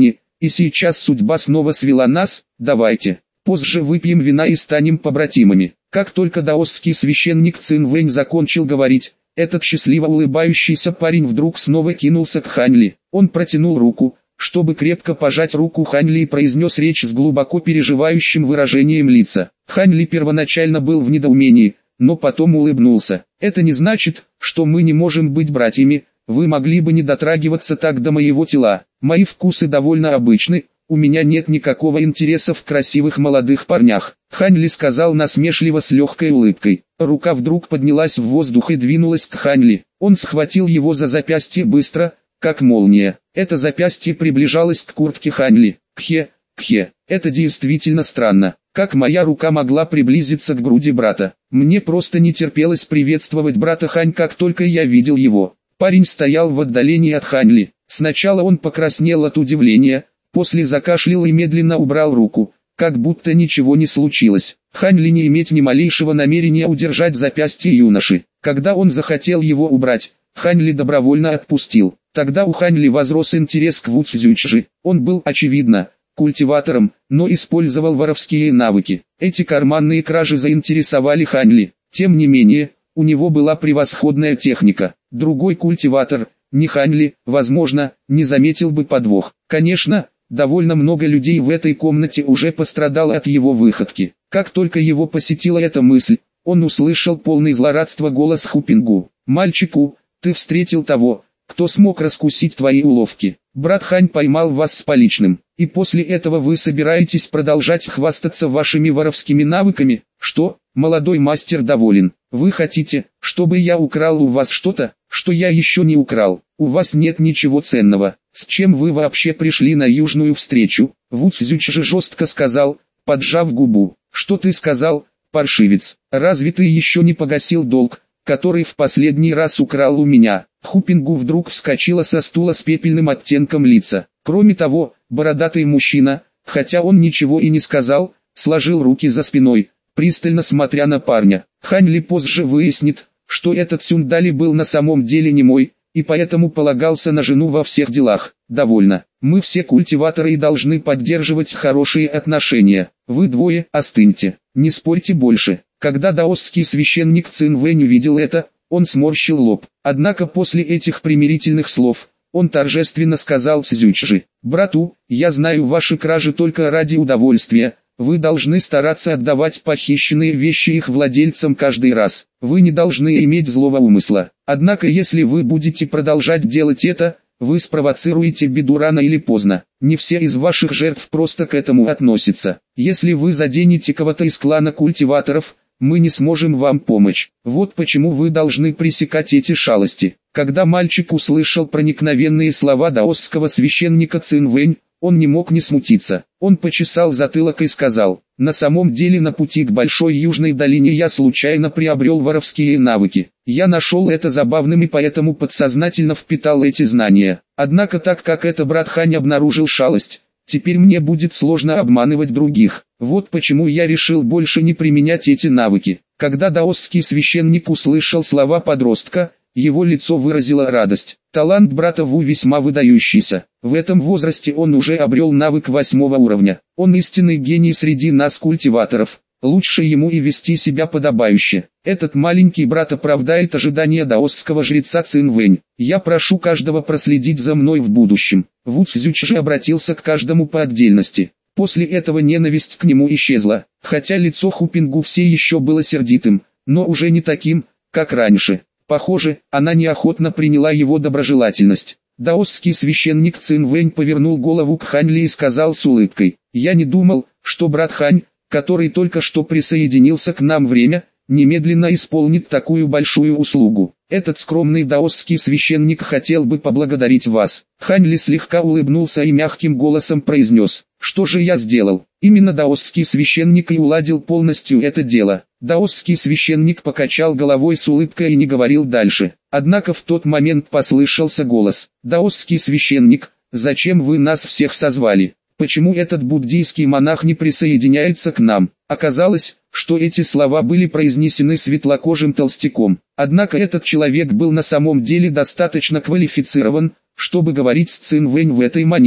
[SPEAKER 1] и сейчас судьба снова свела нас, давайте, позже выпьем вина и станем побратимами. Как только даосский священник Цин Вэнь закончил говорить, этот счастливо улыбающийся парень вдруг снова кинулся к Хань Ли. Он протянул руку, чтобы крепко пожать руку Хань Ли, и произнес речь с глубоко переживающим выражением лица. Хань Ли первоначально был в недоумении, но потом улыбнулся. «Это не значит, что мы не можем быть братьями, вы могли бы не дотрагиваться так до моего тела. Мои вкусы довольно обычны, у меня нет никакого интереса в красивых молодых парнях». Хань Ли сказал насмешливо с легкой улыбкой. Рука вдруг поднялась в воздух и двинулась к Хань Ли. Он схватил его за запястье быстро, как молния. Это запястье приближалось к куртке Хань Ли. Кхе, это действительно странно. Как моя рука могла приблизиться к груди брата? Мне просто не терпелось приветствовать брата Хань, как только я видел его. Парень стоял в отдалении от Хань Ли. Сначала он покраснел от удивления, после закашлял и медленно убрал руку, как будто ничего не случилось. Хань Ли не иметь ни малейшего намерения удержать запястье юноши. Когда он захотел его убрать, Хань Ли добровольно отпустил. Тогда у Хань Ли возрос интерес к Ву Цзючжи. Он был, очевидно, культиватором, но использовал воровские навыки. Эти карманные кражи заинтересовали Хань Ли. Тем не менее, у него была превосходная техника. Другой культиватор, не Хань Ли, возможно, не заметил бы подвох. Конечно, довольно много людей в этой комнате уже пострадало от его выходки. Как только его посетила эта мысль, он услышал полный злорадства голос Хупингу. «Мальчику, ты встретил того, кто смог раскусить твои уловки. Брат Хань поймал вас с поличным, и после этого вы собираетесь продолжать хвастаться вашими воровскими навыками? Что, молодой мастер доволен? Вы хотите, чтобы я украл у вас что-то, что я еще не украл? У вас нет ничего ценного. С чем вы вообще пришли на южную встречу?» Ву Цзючжи жестко сказал, поджав губу. «Что ты сказал, паршивец? Разве ты еще не погасил долг, который в последний раз украл у меня?» Хупингу вдруг вскочила со стула с пепельным оттенком лица. Кроме того, бородатый мужчина, хотя он ничего и не сказал, сложил руки за спиной, пристально смотря на парня. Хань Ли позже выяснит, что этот Сюндали был на самом деле немой, и поэтому полагался на жену во всех делах. «Довольно. Мы все культиваторы и должны поддерживать хорошие отношения. Вы двое остыньте, не спорьте больше». Когда даосский священник Цин Вэнь увидел это, он сморщил лоб. Однако после этих примирительных слов, он торжественно сказал Цзючжи: «Брату, я знаю ваши кражи только ради удовольствия, вы должны стараться отдавать похищенные вещи их владельцам каждый раз. Вы не должны иметь злого умысла. Однако если вы будете продолжать делать это, вы спровоцируете беду рано или поздно. Не все из ваших жертв просто к этому относятся. Если вы заденете кого-то из клана культиваторов, мы не сможем вам помочь. Вот почему вы должны пресекать эти шалости». Когда мальчик услышал проникновенные слова даосского священника Цин Вэнь, он не мог не смутиться. Он почесал затылок и сказал: «На самом деле на пути к Большой Южной долине я случайно приобрел воровские навыки. Я нашел это забавным и поэтому подсознательно впитал эти знания. Однако так как это брат Хань обнаружил шалость, теперь мне будет сложно обманывать других. Вот почему я решил больше не применять эти навыки». Когда даосский священник услышал слова подростка, его лицо выразило радость. Талант брата Ву весьма выдающийся. В этом возрасте он уже обрел навык 8-го уровня. Он истинный гений среди нас культиваторов. Лучше ему и вести себя подобающе. Этот маленький брат оправдает ожидания даосского жреца Цин Вэнь. Я прошу каждого проследить за мной в будущем. Ву Цзючжи обратился к каждому по отдельности. После этого ненависть к нему исчезла, хотя лицо Хупингу все еще было сердитым, но уже не таким, как раньше. Похоже, она неохотно приняла его доброжелательность. Даосский священник Цин Вэнь повернул голову к Хань Ли и сказал с улыбкой: «Я не думал, что брат Хань, который только что присоединился к нам немедленно исполнит такую большую услугу. Этот скромный даосский священник хотел бы поблагодарить вас». Хань Ли слегка улыбнулся и мягким голосом произнес: «Что же я сделал?» Именно даосский священник и уладил полностью это дело. Даосский священник покачал головой с улыбкой и не говорил дальше. Однако в тот момент послышался голос: «Даосский священник, зачем вы нас всех созвали? Почему этот буддийский монах не присоединяется к нам?» Оказалось, что эти слова были произнесены светлокожим толстяком. Однако этот человек был на самом деле достаточно квалифицирован, чтобы говорить с Цин Вэнь в этой манере.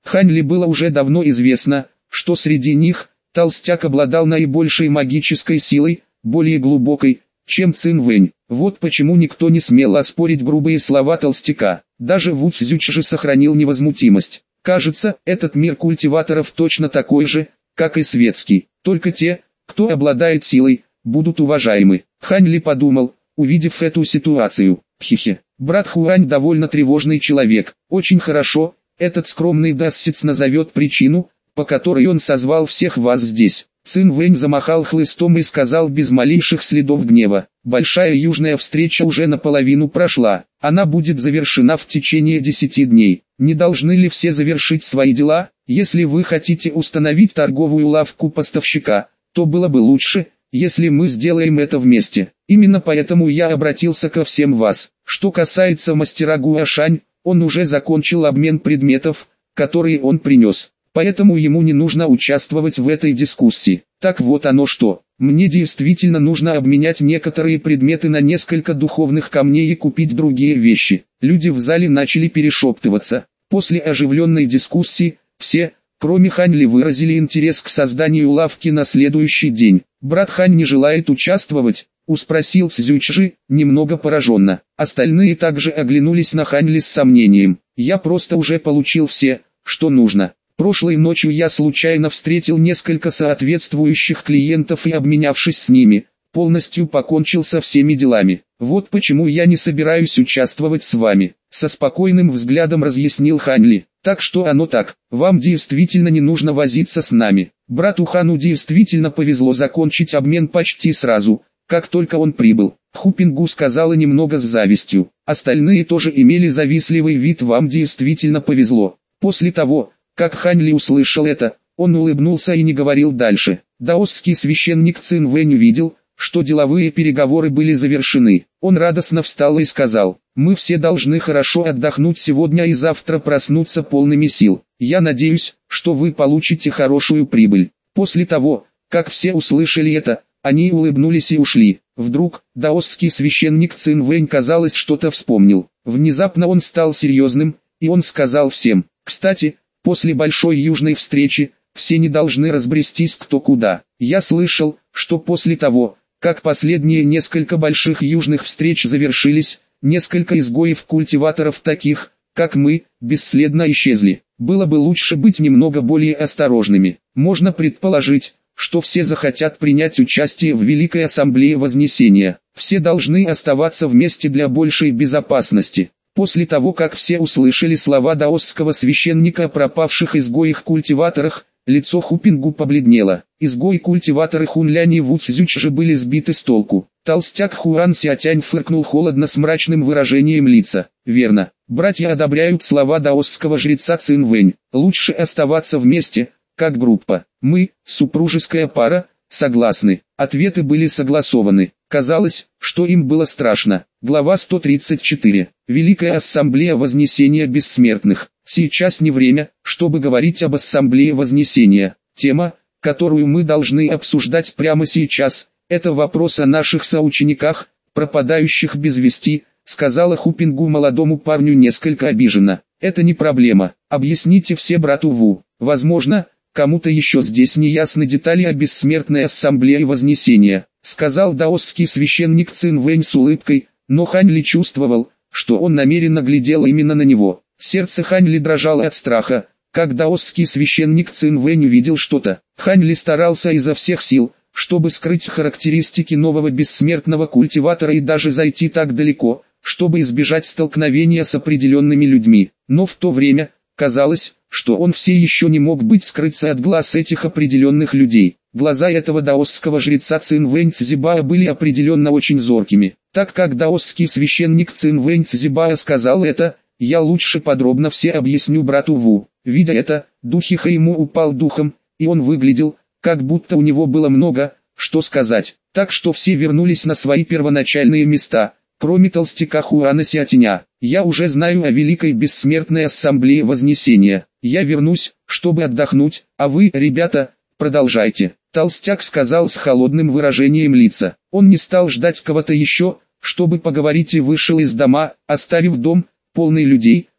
[SPEAKER 1] Хань Ли было уже давно известно, что среди них, толстяк обладал наибольшей магической силой, более глубокой, чем Цин Вэнь. Вот почему никто не смел оспорить грубые слова толстяка. Даже Ву Цзючжи сохранил невозмутимость. Кажется, этот мир культиваторов точно такой же, как и светский. Только те, кто обладает силой, будут уважаемы. Хань Ли подумал, увидев эту ситуацию. Хихи. Брат Хуань довольно тревожный человек. Очень хорошо, этот скромный дассец назовет причину, по которой он созвал всех вас здесь. Цин Вэнь замахал хлыстом и сказал без малейших следов гнева: большая южная встреча уже наполовину прошла. Она будет завершена в течение 10 дней. Не должны ли все завершить свои дела? Если вы хотите установить торговую лавку поставщика, то было бы лучше, если мы сделаем это вместе. Именно поэтому я обратился ко всем вас. Что касается мастера Гуашань, он уже закончил обмен предметов, которые он принес. Поэтому ему не нужно участвовать в этой дискуссии. Так вот оно что. Мне действительно нужно обменять некоторые предметы на несколько духовных камней и купить другие вещи. Люди в зале начали перешептываться. После оживленной дискуссии, все, кроме Хань Ли, выразили интерес к созданию лавки на следующий день. «Брат Хань не желает участвовать?» — спросил Цзючжи, немного пораженно. Остальные также оглянулись на Хань Ли с сомнением. «Я просто уже получил все, что нужно. Прошлой ночью я случайно встретил несколько соответствующих клиентов и, обменявшись с ними, полностью покончил со всеми делами. Вот почему я не собираюсь участвовать с вами», — со спокойным взглядом разъяснил Хань Ли. «Так что оно так, вам действительно не нужно возиться с нами». Брату Хану действительно повезло закончить обмен почти сразу, как только он прибыл. Хупингу сказала немного с завистью. Остальные тоже имели завистливый вид. «Вам действительно повезло». После того, как Хань Ли услышал это, он улыбнулся и не говорил дальше. Даосский священник Цин Вэнь видел, что деловые переговоры были завершены. Он радостно встал и сказал: «Мы все должны хорошо отдохнуть сегодня и завтра проснуться полными сил. Я надеюсь, что вы получите хорошую прибыль». После того, как все услышали это, они улыбнулись и ушли. Вдруг, даосский священник Цин Вэнь, казалось, что-то вспомнил. Внезапно он стал серьезным, и он сказал всем: «Кстати, после большой южной встречи, все не должны разбрестись кто куда. Я слышал, что после того, как последние несколько больших южных встреч завершились, несколько изгоев-культиваторов таких, как мы, бесследно исчезли. Было бы лучше быть немного более осторожными. Можно предположить, что все захотят принять участие в Великой Ассамблее Вознесения. Все должны оставаться вместе для большей безопасности». После того, как все услышали слова даосского священника о пропавших изгоях-культиваторах, лицо Хупингу побледнело. Изгои-культиваторы Хунлянь и Ву Цзючжи были сбиты с толку. Толстяк Хуан Сятянь фыркнул холодно с мрачным выражением лица. «Верно. Братья одобряют слова даосского жреца Цин Вэнь. Лучше оставаться вместе, как группа. Мы, супружеская пара, согласны». Ответы были согласованы. Казалось, что им было страшно. Глава 134. Великая Ассамблея Вознесения Бессмертных. Сейчас не время, чтобы говорить об Ассамблее Вознесения. Тема, которую мы должны обсуждать прямо сейчас, это вопрос о наших соучениках, пропадающих без вести, сказала Хупингу молодому парню несколько обиженно. «Это не проблема. Объясните все брату Ву. Возможно, кому-то еще здесь не ясны детали о Бессмертной Ассамблее Вознесения», сказал даосский священник Цин Вэнь с улыбкой, но Хань Ли чувствовал, что он намеренно глядел именно на него. Сердце Хань Ли дрожало от страха, как даосский священник Цин Вэнь увидел что-то. Хань Ли старался изо всех сил, чтобы скрыть характеристики нового бессмертного культиватора и даже зайти так далеко, чтобы избежать столкновения с определенными людьми. Но в то время, казалось, что он все еще не мог быть скрыться от глаз этих определенных людей. Глаза этого даосского жреца Цин Вэнь Цзибаа были определенно очень зоркими. Так как даосский священник Цин Вэнь Цзибаа сказал это, я лучше подробно все объясню брату Ву. Видя это, дух ему упал духом, и он выглядел, как будто у него было много, что сказать. Так что все вернулись на свои первоначальные места, кроме толстяка Хуана Сятяня. «Я уже знаю о Великой Бессмертной Ассамблее Вознесения. Я вернусь, чтобы отдохнуть, а вы, ребята, продолжайте», толстяк сказал с холодным выражением лица. Он не стал ждать кого-то еще, чтобы поговорить, и вышел из дома, оставив дом, полный людей,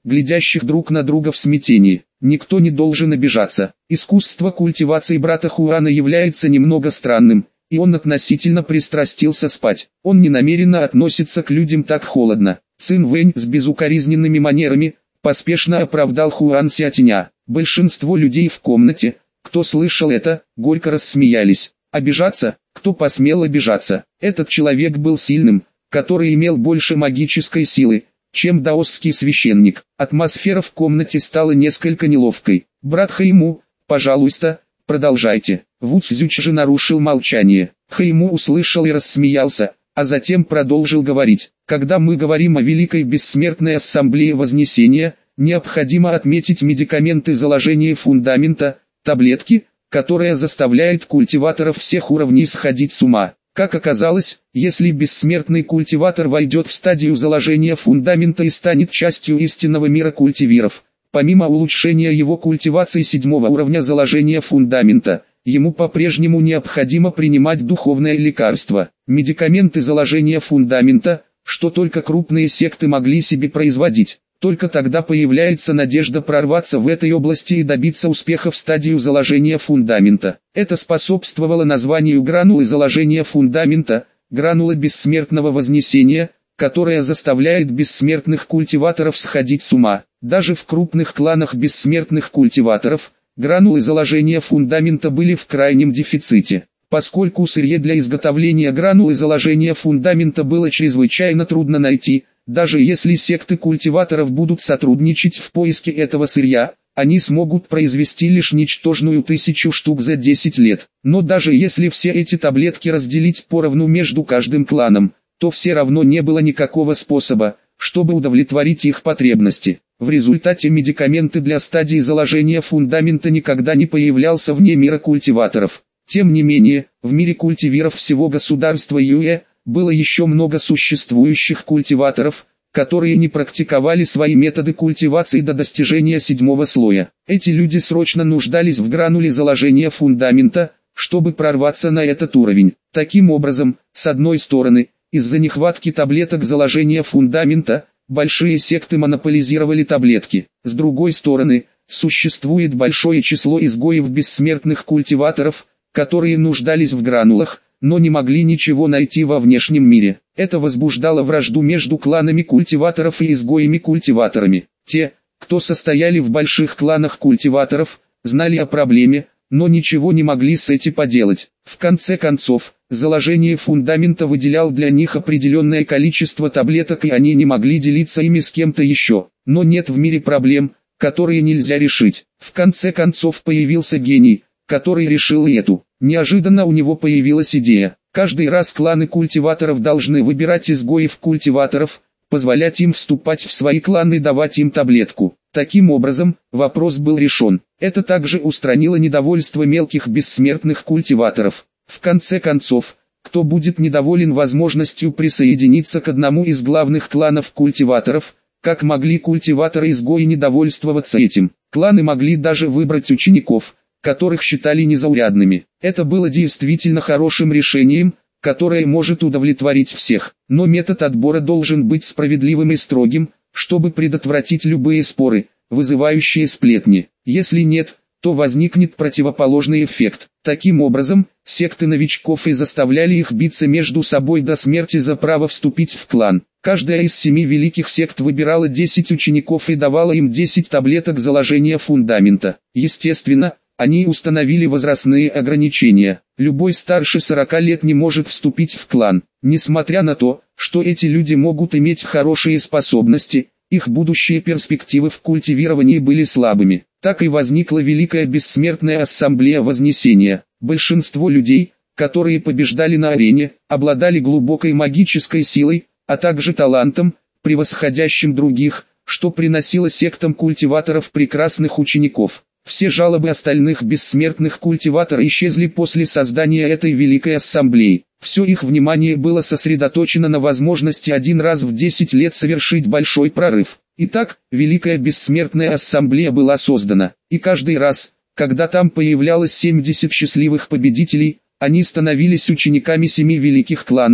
[SPEAKER 1] глядящих друг на друга в смятении. Никто не должен обижаться. Искусство культивации брата Хуана является немного странным, и он относительно пристрастился спать. Он не намеренно относится к людям так холодно. Цин Вэнь с безукоризненными манерами поспешно оправдал Хуан Сятиня. Большинство людей в комнате, кто слышал это, горько рассмеялись. Обижаться? Кто посмел обижаться? Этот человек был сильным, который имел больше магической силы, чем даосский священник. Атмосфера в комнате стала несколько неловкой. «Брат Хэйму, пожалуйста, продолжайте». Ву Цзюч же нарушил молчание. Хэйму услышал и рассмеялся, а затем продолжил говорить. «Когда мы говорим о Великой Бессмертной Ассамблее Вознесения, необходимо отметить медикаменты заложения фундамента, таблетки, которая заставляет культиваторов всех уровней сходить с ума. Как оказалось, если бессмертный культиватор войдет в стадию заложения фундамента и станет частью истинного мира культивиров, помимо улучшения его культивации 7-го уровня заложения фундамента, ему по-прежнему необходимо принимать духовное лекарство. Медикаменты заложения фундамента, что только крупные секты могли себе производить. Только тогда появляется надежда прорваться в этой области и добиться успеха в стадию заложения фундамента. Это способствовало названию гранулы заложения фундамента, гранулы бессмертного вознесения, которая заставляет бессмертных культиваторов сходить с ума. Даже в крупных кланах бессмертных культиваторов, гранулы заложения фундамента были в крайнем дефиците. Поскольку сырье для изготовления гранулы заложения фундамента было чрезвычайно трудно найти, даже если секты культиваторов будут сотрудничать в поиске этого сырья, они смогут произвести лишь ничтожную 1000 штук за 10 лет. Но даже если все эти таблетки разделить поровну между каждым кланом, то все равно не было никакого способа, чтобы удовлетворить их потребности. В результате медикаменты для стадии заложения фундамента никогда не появлялся вне мира культиваторов. Тем не менее, в мире культивиров всего государства Юэ, было еще много существующих культиваторов, которые не практиковали свои методы культивации до достижения 7-го слоя. Эти люди срочно нуждались в грануле заложения фундамента, чтобы прорваться на этот уровень. Таким образом, с одной стороны, из-за нехватки таблеток заложения фундамента, большие секты монополизировали таблетки. С другой стороны, существует большое число изгоев бессмертных культиваторов, которые нуждались в гранулах, но не могли ничего найти во внешнем мире. Это возбуждало вражду между кланами культиваторов и изгоями-культиваторами. Те, кто состояли в больших кланах культиваторов, знали о проблеме, но ничего не могли с этим поделать. В конце концов, заложение фундамента выделял для них определенное количество таблеток, и они не могли делиться ими с кем-то еще. Но нет в мире проблем, которые нельзя решить. В конце концов появился гений, который решил и эту. Неожиданно у него появилась идея. Каждый раз кланы культиваторов должны выбирать изгоев-культиваторов, позволять им вступать в свои кланы и давать им таблетку. Таким образом, вопрос был решен. Это также устранило недовольство мелких бессмертных культиваторов. В конце концов, кто будет недоволен возможностью присоединиться к одному из главных кланов культиваторов, как могли культиваторы-изгои недовольствоваться этим? Кланы могли даже выбрать учеников, которых считали незаурядными. Это было действительно хорошим решением, которое может удовлетворить всех. Но метод отбора должен быть справедливым и строгим, чтобы предотвратить любые споры, вызывающие сплетни. Если нет, то возникнет противоположный эффект. Таким образом, секты новичков и заставляли их биться между собой до смерти за право вступить в клан. Каждая из 7 великих сект выбирала 10 учеников и давала им 10 таблеток заложения фундамента. Естественно, они установили возрастные ограничения. Любой старше 40 лет не может вступить в клан. Несмотря на то, что эти люди могут иметь хорошие способности, их будущие перспективы в культивировании были слабыми. Так и возникла Великая Бессмертная Ассамблея Вознесения. Большинство людей, которые побеждали на арене, обладали глубокой магической силой, а также талантом, превосходящим других, что приносило сектам культиваторов прекрасных учеников. Все жалобы остальных бессмертных культиваторов исчезли после создания этой Великой Ассамблеи. Все их внимание было сосредоточено на возможности один раз в 10 лет совершить большой прорыв. Итак, Великая Бессмертная Ассамблея была создана, и каждый раз, когда там появлялось 70 счастливых победителей, они становились учениками 7 великих кланов,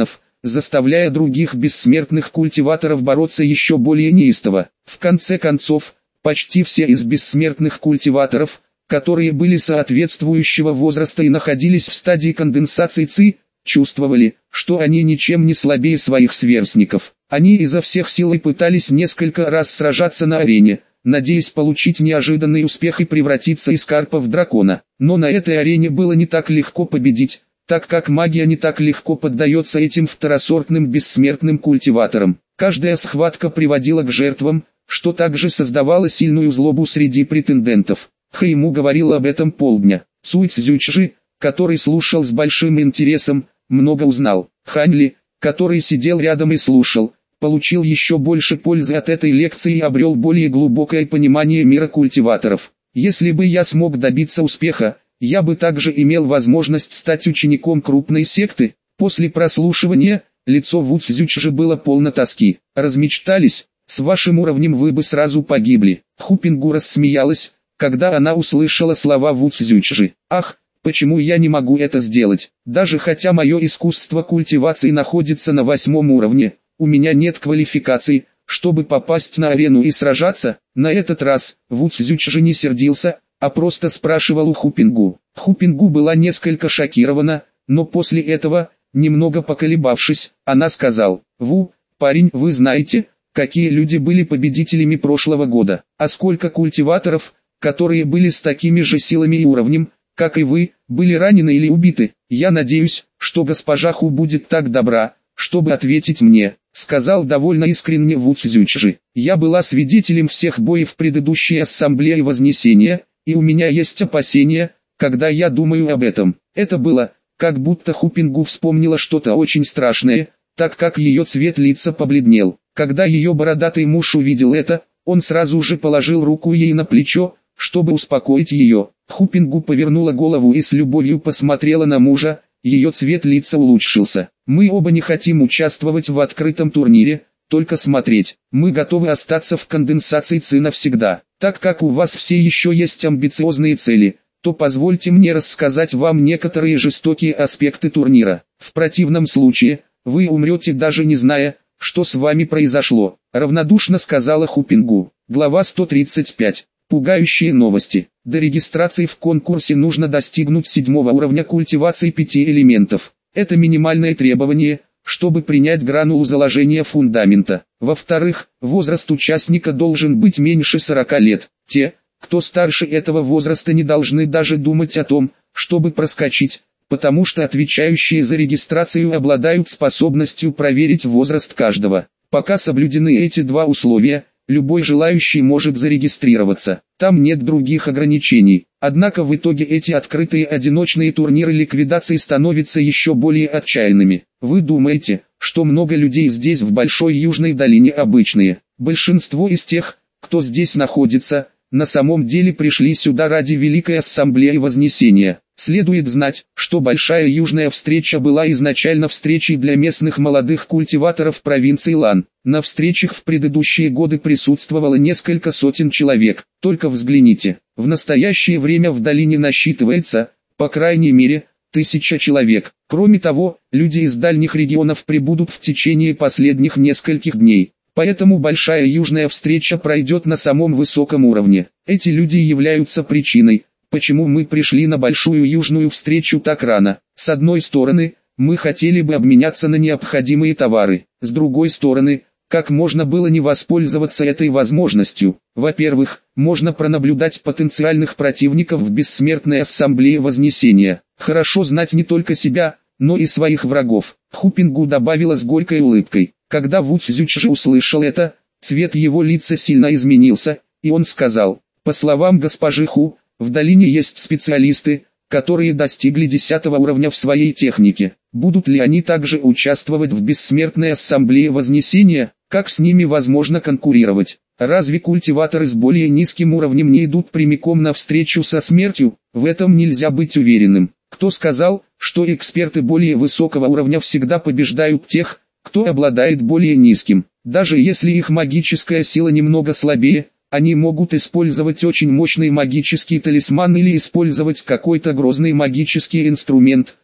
[SPEAKER 1] заставляя других бессмертных культиваторов бороться еще более неистово. В конце концов, почти все из бессмертных культиваторов, которые были соответствующего возраста и находились в стадии конденсации ЦИ, чувствовали, что они ничем не слабее своих сверстников. Они изо всех сил и пытались несколько раз сражаться на арене, надеясь получить неожиданный успех и превратиться из карпа в дракона. Но на этой арене было не так легко победить, так как магия не так легко поддается этим второсортным бессмертным культиваторам. Каждая схватка приводила к жертвам, что также создавало сильную злобу среди претендентов. Хэйму говорил об этом полдня. Цуй Цзючжи, который слушал с большим интересом, много узнал. Хань Ли, который сидел рядом и слушал, получил еще больше пользы от этой лекции и обрел более глубокое понимание мира культиваторов. Если бы я смог добиться успеха, я бы также имел возможность стать учеником крупной секты. После прослушивания, лицо Ву Цзючжи было полно тоски. Размечтались, с вашим уровнем вы бы сразу погибли. Хупингу рассмеялась, когда она услышала слова Ву Цзючжи. Ах, почему я не могу это сделать? Даже хотя мое искусство культивации находится на 8 уровне, у меня нет квалификации, чтобы попасть на арену и сражаться. На этот раз Ву Цзючжи не сердился, а просто спрашивал у Хупингу. Хупингу была несколько шокирована, но после этого, немного поколебавшись, она сказал: «Ву, парень, вы знаете, какие люди были победителями прошлого года, а сколько культиваторов, которые были с такими же силами и уровнем, как и вы, были ранены или убиты? Я надеюсь, что госпожа Ху будет так добра, чтобы ответить мне», — сказал довольно искренне Ву Цзючжи. «Я была свидетелем всех боев предыдущей ассамблеи Вознесения, и у меня есть опасения, когда я думаю об этом». Это было, как будто Хупингу вспомнила что-то очень страшное, так как ее цвет лица побледнел. Когда ее бородатый муж увидел это, он сразу же положил руку ей на плечо, чтобы успокоить ее. Хупингу повернула голову и с любовью посмотрела на мужа, ее цвет лица улучшился. «Мы оба не хотим участвовать в открытом турнире, только смотреть. Мы готовы остаться в конденсации ЦИ навсегда. Так как у вас все еще есть амбициозные цели, то позвольте мне рассказать вам некоторые жестокие аспекты турнира. В противном случае, вы умрете даже не зная, что с вами произошло», — равнодушно сказала Хупингу. Глава 135. Пугающие новости. До регистрации в конкурсе нужно достигнуть 7 уровня культивации 5 элементов. Это минимальное требование, чтобы принять гранулу заложения фундамента. Во-вторых, возраст участника должен быть меньше 40 лет. Те, кто старше этого возраста, не должны даже думать о том, чтобы проскочить, потому что отвечающие за регистрацию обладают способностью проверить возраст каждого. Пока соблюдены эти два условия, любой желающий может зарегистрироваться. Там нет других ограничений. Однако в итоге эти открытые одиночные турниры ликвидации становятся еще более отчаянными. Вы думаете, что много людей здесь в Большой Южной долине обычные? Большинство из тех, кто здесь находится, на самом деле пришли сюда ради Великой Ассамблеи Вознесения. Следует знать, что Большая Южная встреча была изначально встречей для местных молодых культиваторов провинции Лан. На встречах в предыдущие годы присутствовало несколько сотен человек. Только взгляните, в настоящее время в долине насчитывается, по крайней мере, 1000 человек. Кроме того, люди из дальних регионов прибудут в течение последних нескольких дней. Поэтому Большая Южная встреча пройдет на самом высоком уровне. Эти люди являются причиной, почему мы пришли на Большую Южную встречу так рано. С одной стороны, мы хотели бы обменяться на необходимые товары. С другой стороны, как можно было не воспользоваться этой возможностью? Во-первых, можно пронаблюдать потенциальных противников в бессмертной ассамблее Вознесения. Хорошо знать не только себя, но и своих врагов. Хупингу добавила с горькой улыбкой. Когда Ву Цзючжи услышал это, цвет его лица сильно изменился, и он сказал: «По словам госпожи Ху, в долине есть специалисты, которые достигли 10 уровня в своей технике. Будут ли они также участвовать в бессмертной ассамблее Вознесения? Как с ними возможно конкурировать? Разве культиваторы с более низким уровнем не идут прямиком на встречу со смертью? В этом нельзя быть уверенным. Кто сказал, что эксперты более высокого уровня всегда побеждают тех, кто обладает более низким? Даже если их магическая сила немного слабее, они могут использовать очень мощный магический талисман или использовать какой-то грозный магический инструмент,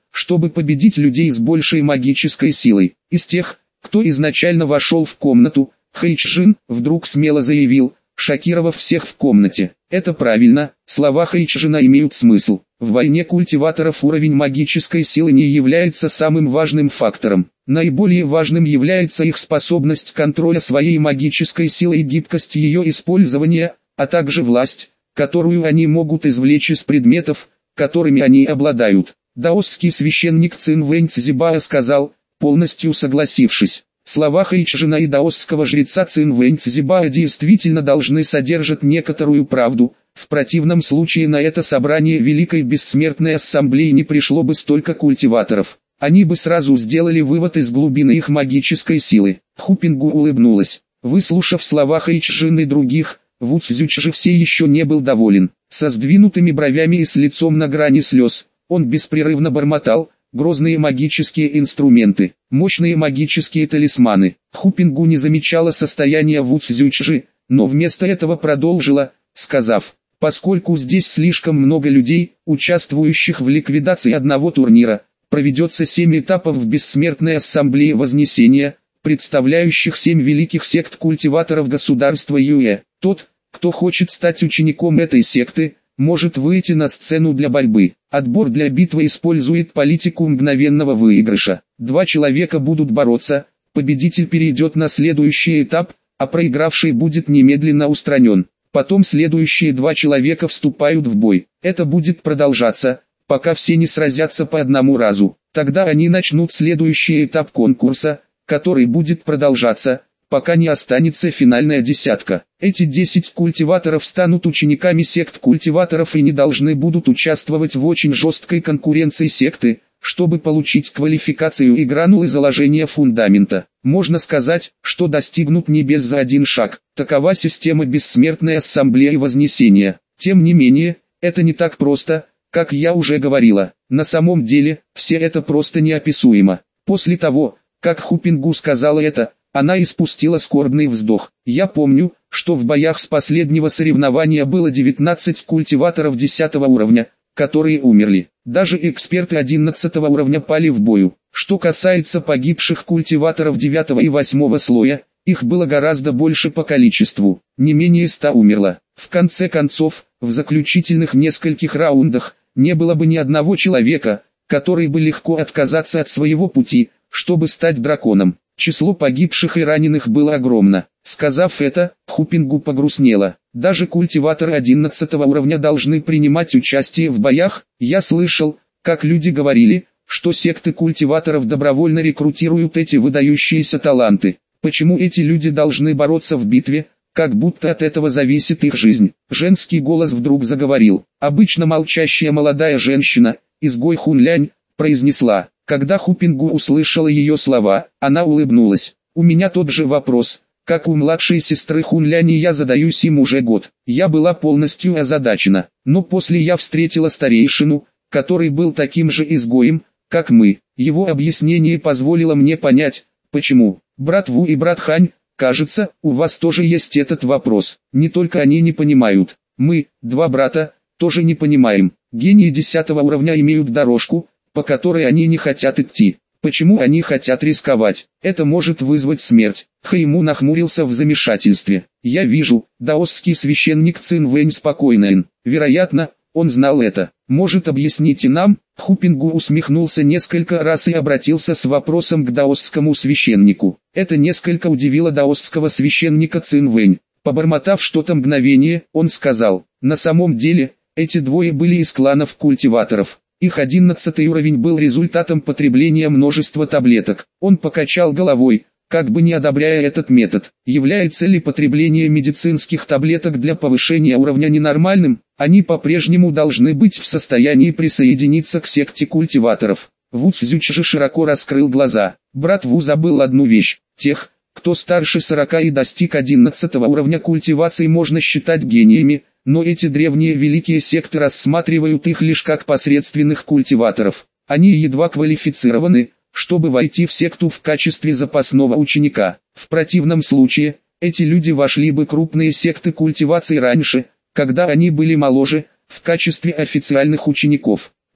[SPEAKER 1] чтобы победить людей с большей магической силой. Из тех, кто изначально вошел в комнату, Хэйчжин вдруг смело заявил, шокировав всех в комнате. Это правильно, слова Хэйчжина имеют смысл. В войне культиваторов уровень магической силы не является самым важным фактором. Наиболее важным является их способность контроля своей магической силы и гибкость ее использования, а также власть, которую они могут извлечь из предметов, которыми они обладают. Даосский священник Цин Вэнь Цзибао сказал, полностью согласившись. Слова Хэйчжина и даосского жреца Цин Вэнь Цзибао действительно должны содержать некоторую правду, в противном случае на это собрание Великой Бессмертной Ассамблеи не пришло бы столько культиваторов. Они бы сразу сделали вывод из глубины их магической силы. Хупингу улыбнулась. Выслушав слова Хэйчжина и других, Ву Цзючжи все еще не был доволен. Со сдвинутыми бровями и с лицом на грани слез, он беспрерывно бормотал: грозные магические инструменты, мощные магические талисманы. Хупингу не замечала состояния Ву Цзючжи, но вместо этого продолжила, сказав: поскольку здесь слишком много людей, участвующих в ликвидации одного турнира, проведется 7 этапов в Бессмертной Ассамблее Вознесения, представляющих 7 великих сект культиваторов государства Юэ. Тот, кто хочет стать учеником этой секты, может выйти на сцену для борьбы. Отбор для битвы использует политику мгновенного выигрыша. 2 человека будут бороться, победитель перейдет на следующий этап, а проигравший будет немедленно устранен. Потом следующие 2 человека вступают в бой. Это будет продолжаться, пока все не сразятся по одному разу. Тогда они начнут следующий этап конкурса, который будет продолжаться, пока не останется финальная десятка. Эти 10 культиваторов станут учениками сект культиваторов и не должны будут участвовать в очень жесткой конкуренции секты, чтобы получить квалификацию и гранулы заложения фундамента. Можно сказать, что достигнут небес за один шаг. Такова система Бессмертной Ассамблеи Вознесения. Тем не менее, это не так просто, как я уже говорила. На самом деле, все это просто неописуемо. После того, как Хупингу сказала это, она испустила скорбный вздох. Я помню, что в боях с последнего соревнования было 19 культиваторов 10 уровня, которые умерли. Даже эксперты 11 уровня пали в бою. Что касается погибших культиваторов 9 и 8 слоя, их было гораздо больше по количеству. Не менее 100 умерло. В конце концов, в заключительных нескольких раундах, не было бы ни одного человека, который бы легко отказаться от своего пути, чтобы стать драконом. Число погибших и раненых было огромно. Сказав это, Хупингу погрустнело. Даже культиваторы 11 уровня должны принимать участие в боях. Я слышал, как люди говорили, что секты культиваторов добровольно рекрутируют эти выдающиеся таланты. Почему эти люди должны бороться в битве, как будто от этого зависит их жизнь? Женский голос вдруг заговорил. Обычно молчащая молодая женщина, изгой Хунлянь, произнесла. Когда Хупингу услышала ее слова, она улыбнулась. У меня тот же вопрос, как у младшей сестры Хунляни, я задаюсь им уже год. Я была полностью озадачена, но после я встретила старейшину, который был таким же изгоем, как мы. Его объяснение позволило мне понять, почему. Брат Ву и брат Хань, кажется, у вас тоже есть этот вопрос. Не только они не понимают. Мы, 2 брата, тоже не понимаем. Гении 10 уровня имеют дорожку, по которой они не хотят идти. Почему они хотят рисковать? Это может вызвать смерть. Хэйму нахмурился в замешательстве. Я вижу, даосский священник Цин Вэнь спокойен. Вероятно, он знал это. Может, объясните нам? Хупингу усмехнулся несколько раз и обратился с вопросом к даосскому священнику. Это несколько удивило даосского священника Цин Вэнь. Побормотав что-то мгновение, он сказал: на самом деле, эти двое были из кланов культиваторов. Их 11 уровень был результатом потребления множества таблеток. Он покачал головой, как бы не одобряя этот метод. Является ли потребление медицинских таблеток для повышения уровня ненормальным? Они по-прежнему должны быть в состоянии присоединиться к секте культиваторов. Ву Цзючжи широко раскрыл глаза. Брат Ву забыл одну вещь. Тех, кто старше 40 и достиг 11 уровня культивации, можно считать гениями, но эти древние великие секты рассматривают их лишь как посредственных культиваторов. Они едва квалифицированы, чтобы войти в секту в качестве запасного ученика. В противном случае, эти люди вошли бы в крупные секты культивации раньше, когда они были моложе, в качестве официальных учеников.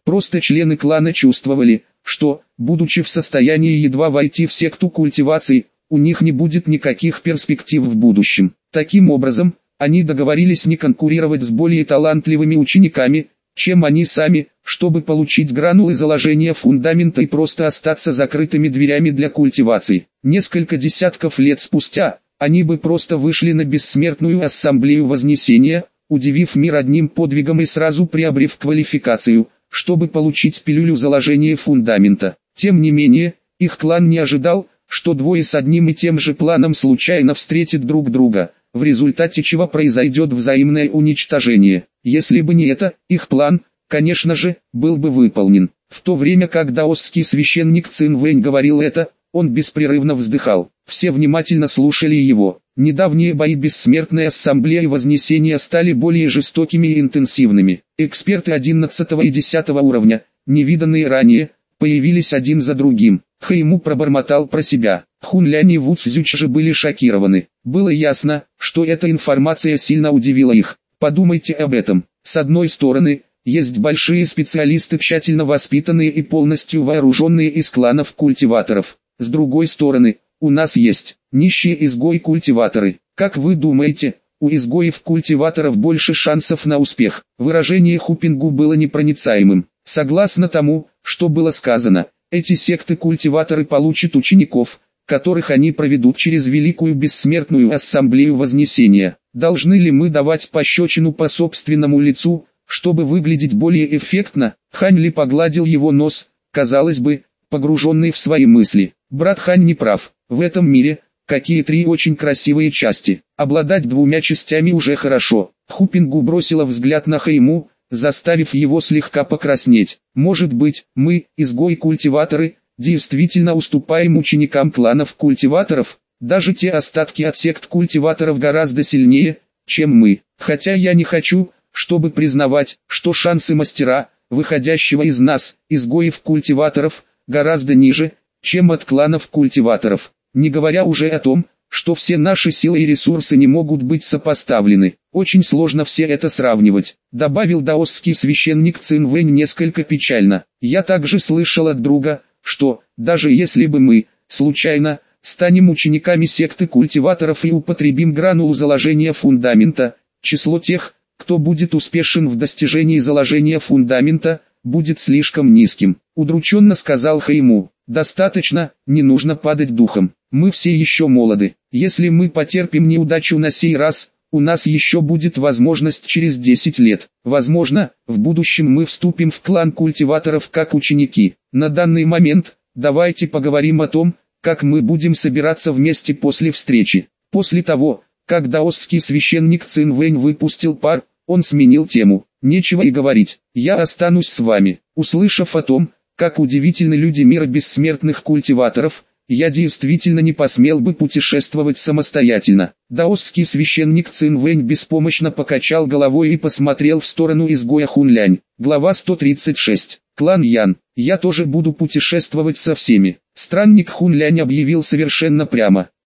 [SPEAKER 1] Просто члены клана чувствовали, что, будучи в состоянии едва войти в секту культивации, у них не будет никаких перспектив в будущем. Таким образом, они договорились не конкурировать с более талантливыми учениками, чем они сами, чтобы получить гранулы заложения фундамента и просто остаться закрытыми дверями для культивации. Несколько десятков лет спустя, они бы просто вышли на бессмертную ассамблею Вознесения, удивив мир одним подвигом и сразу приобрев квалификацию, чтобы получить пилюлю заложения фундамента. Тем не менее, их клан не ожидал, что двое с одним и тем же планом случайно встретят друг друга, в результате чего произойдет взаимное уничтожение. Если бы не это, их план, конечно же, был бы выполнен. В то время как даосский священник Цин Вэнь говорил это, он беспрерывно вздыхал. Все внимательно слушали его. Недавние бои Бессмертной Ассамблеи Вознесения стали более жестокими и интенсивными. Эксперты 11 и 10 уровня, невиданные ранее, появились один за другим. Хэйму пробормотал про себя. Хунлянь и Ву Цзюч же были шокированы. Было ясно, что эта информация сильно удивила их. Подумайте об этом. С одной стороны, есть большие специалисты, тщательно воспитанные и полностью вооруженные из кланов культиваторов. С другой стороны, у нас есть нищие изгои-культиваторы. Как вы думаете, у изгоев-культиваторов больше шансов на успех? Выражение Хупингу было непроницаемым. Согласно тому, что было сказано, эти секты-культиваторы получат учеников, которых они проведут через Великую Бессмертную Ассамблею Вознесения. Должны ли мы давать пощечину по собственному лицу, чтобы выглядеть более эффектно? Хань Ли погладил его нос, казалось бы, погруженный в свои мысли. Брат Хань не прав. В этом мире, какие три очень красивые части. Обладать двумя частями уже хорошо. Хупингу бросила взгляд на Хэйму, заставив его слегка покраснеть. Может быть, мы, изгои-культиваторы, действительно уступаем ученикам кланов культиваторов? Даже те остатки от сект культиваторов гораздо сильнее, чем мы. Хотя я не хочу, чтобы признавать, что шансы мастера, выходящего из нас, изгоев-культиваторов, гораздо ниже, чем от кланов культиваторов. Не говоря уже о том, что все наши силы и ресурсы не могут быть сопоставлены. Очень сложно все это сравнивать, добавил даосский священник Цин Вэнь несколько печально. Я также слышал от друга, что, даже если бы мы, случайно, станем учениками секты культиваторов и употребим гранулу заложения фундамента, число тех, кто будет успешен в достижении заложения фундамента, будет слишком низким. Удрученно сказал Хэйму. Достаточно, не нужно падать духом. Мы все еще молоды. Если мы потерпим неудачу на сей раз, у нас еще будет возможность через 10 лет. Возможно, в будущем мы вступим в клан культиваторов как ученики. На данный момент, давайте поговорим о том, как мы будем собираться вместе после встречи. После того, как даосский священник Цин Вэнь выпустил пар, он сменил тему. Нечего и говорить, я останусь с вами. Услышав о том, как удивительны люди мира бессмертных культиваторов, я действительно не посмел бы путешествовать самостоятельно. Даосский священник Цин Вэнь беспомощно покачал головой и посмотрел в сторону изгоя Хунлянь. Глава 136. Клан Ян. Я тоже буду путешествовать со всеми. Странник Хунлянь объявил совершенно прямо.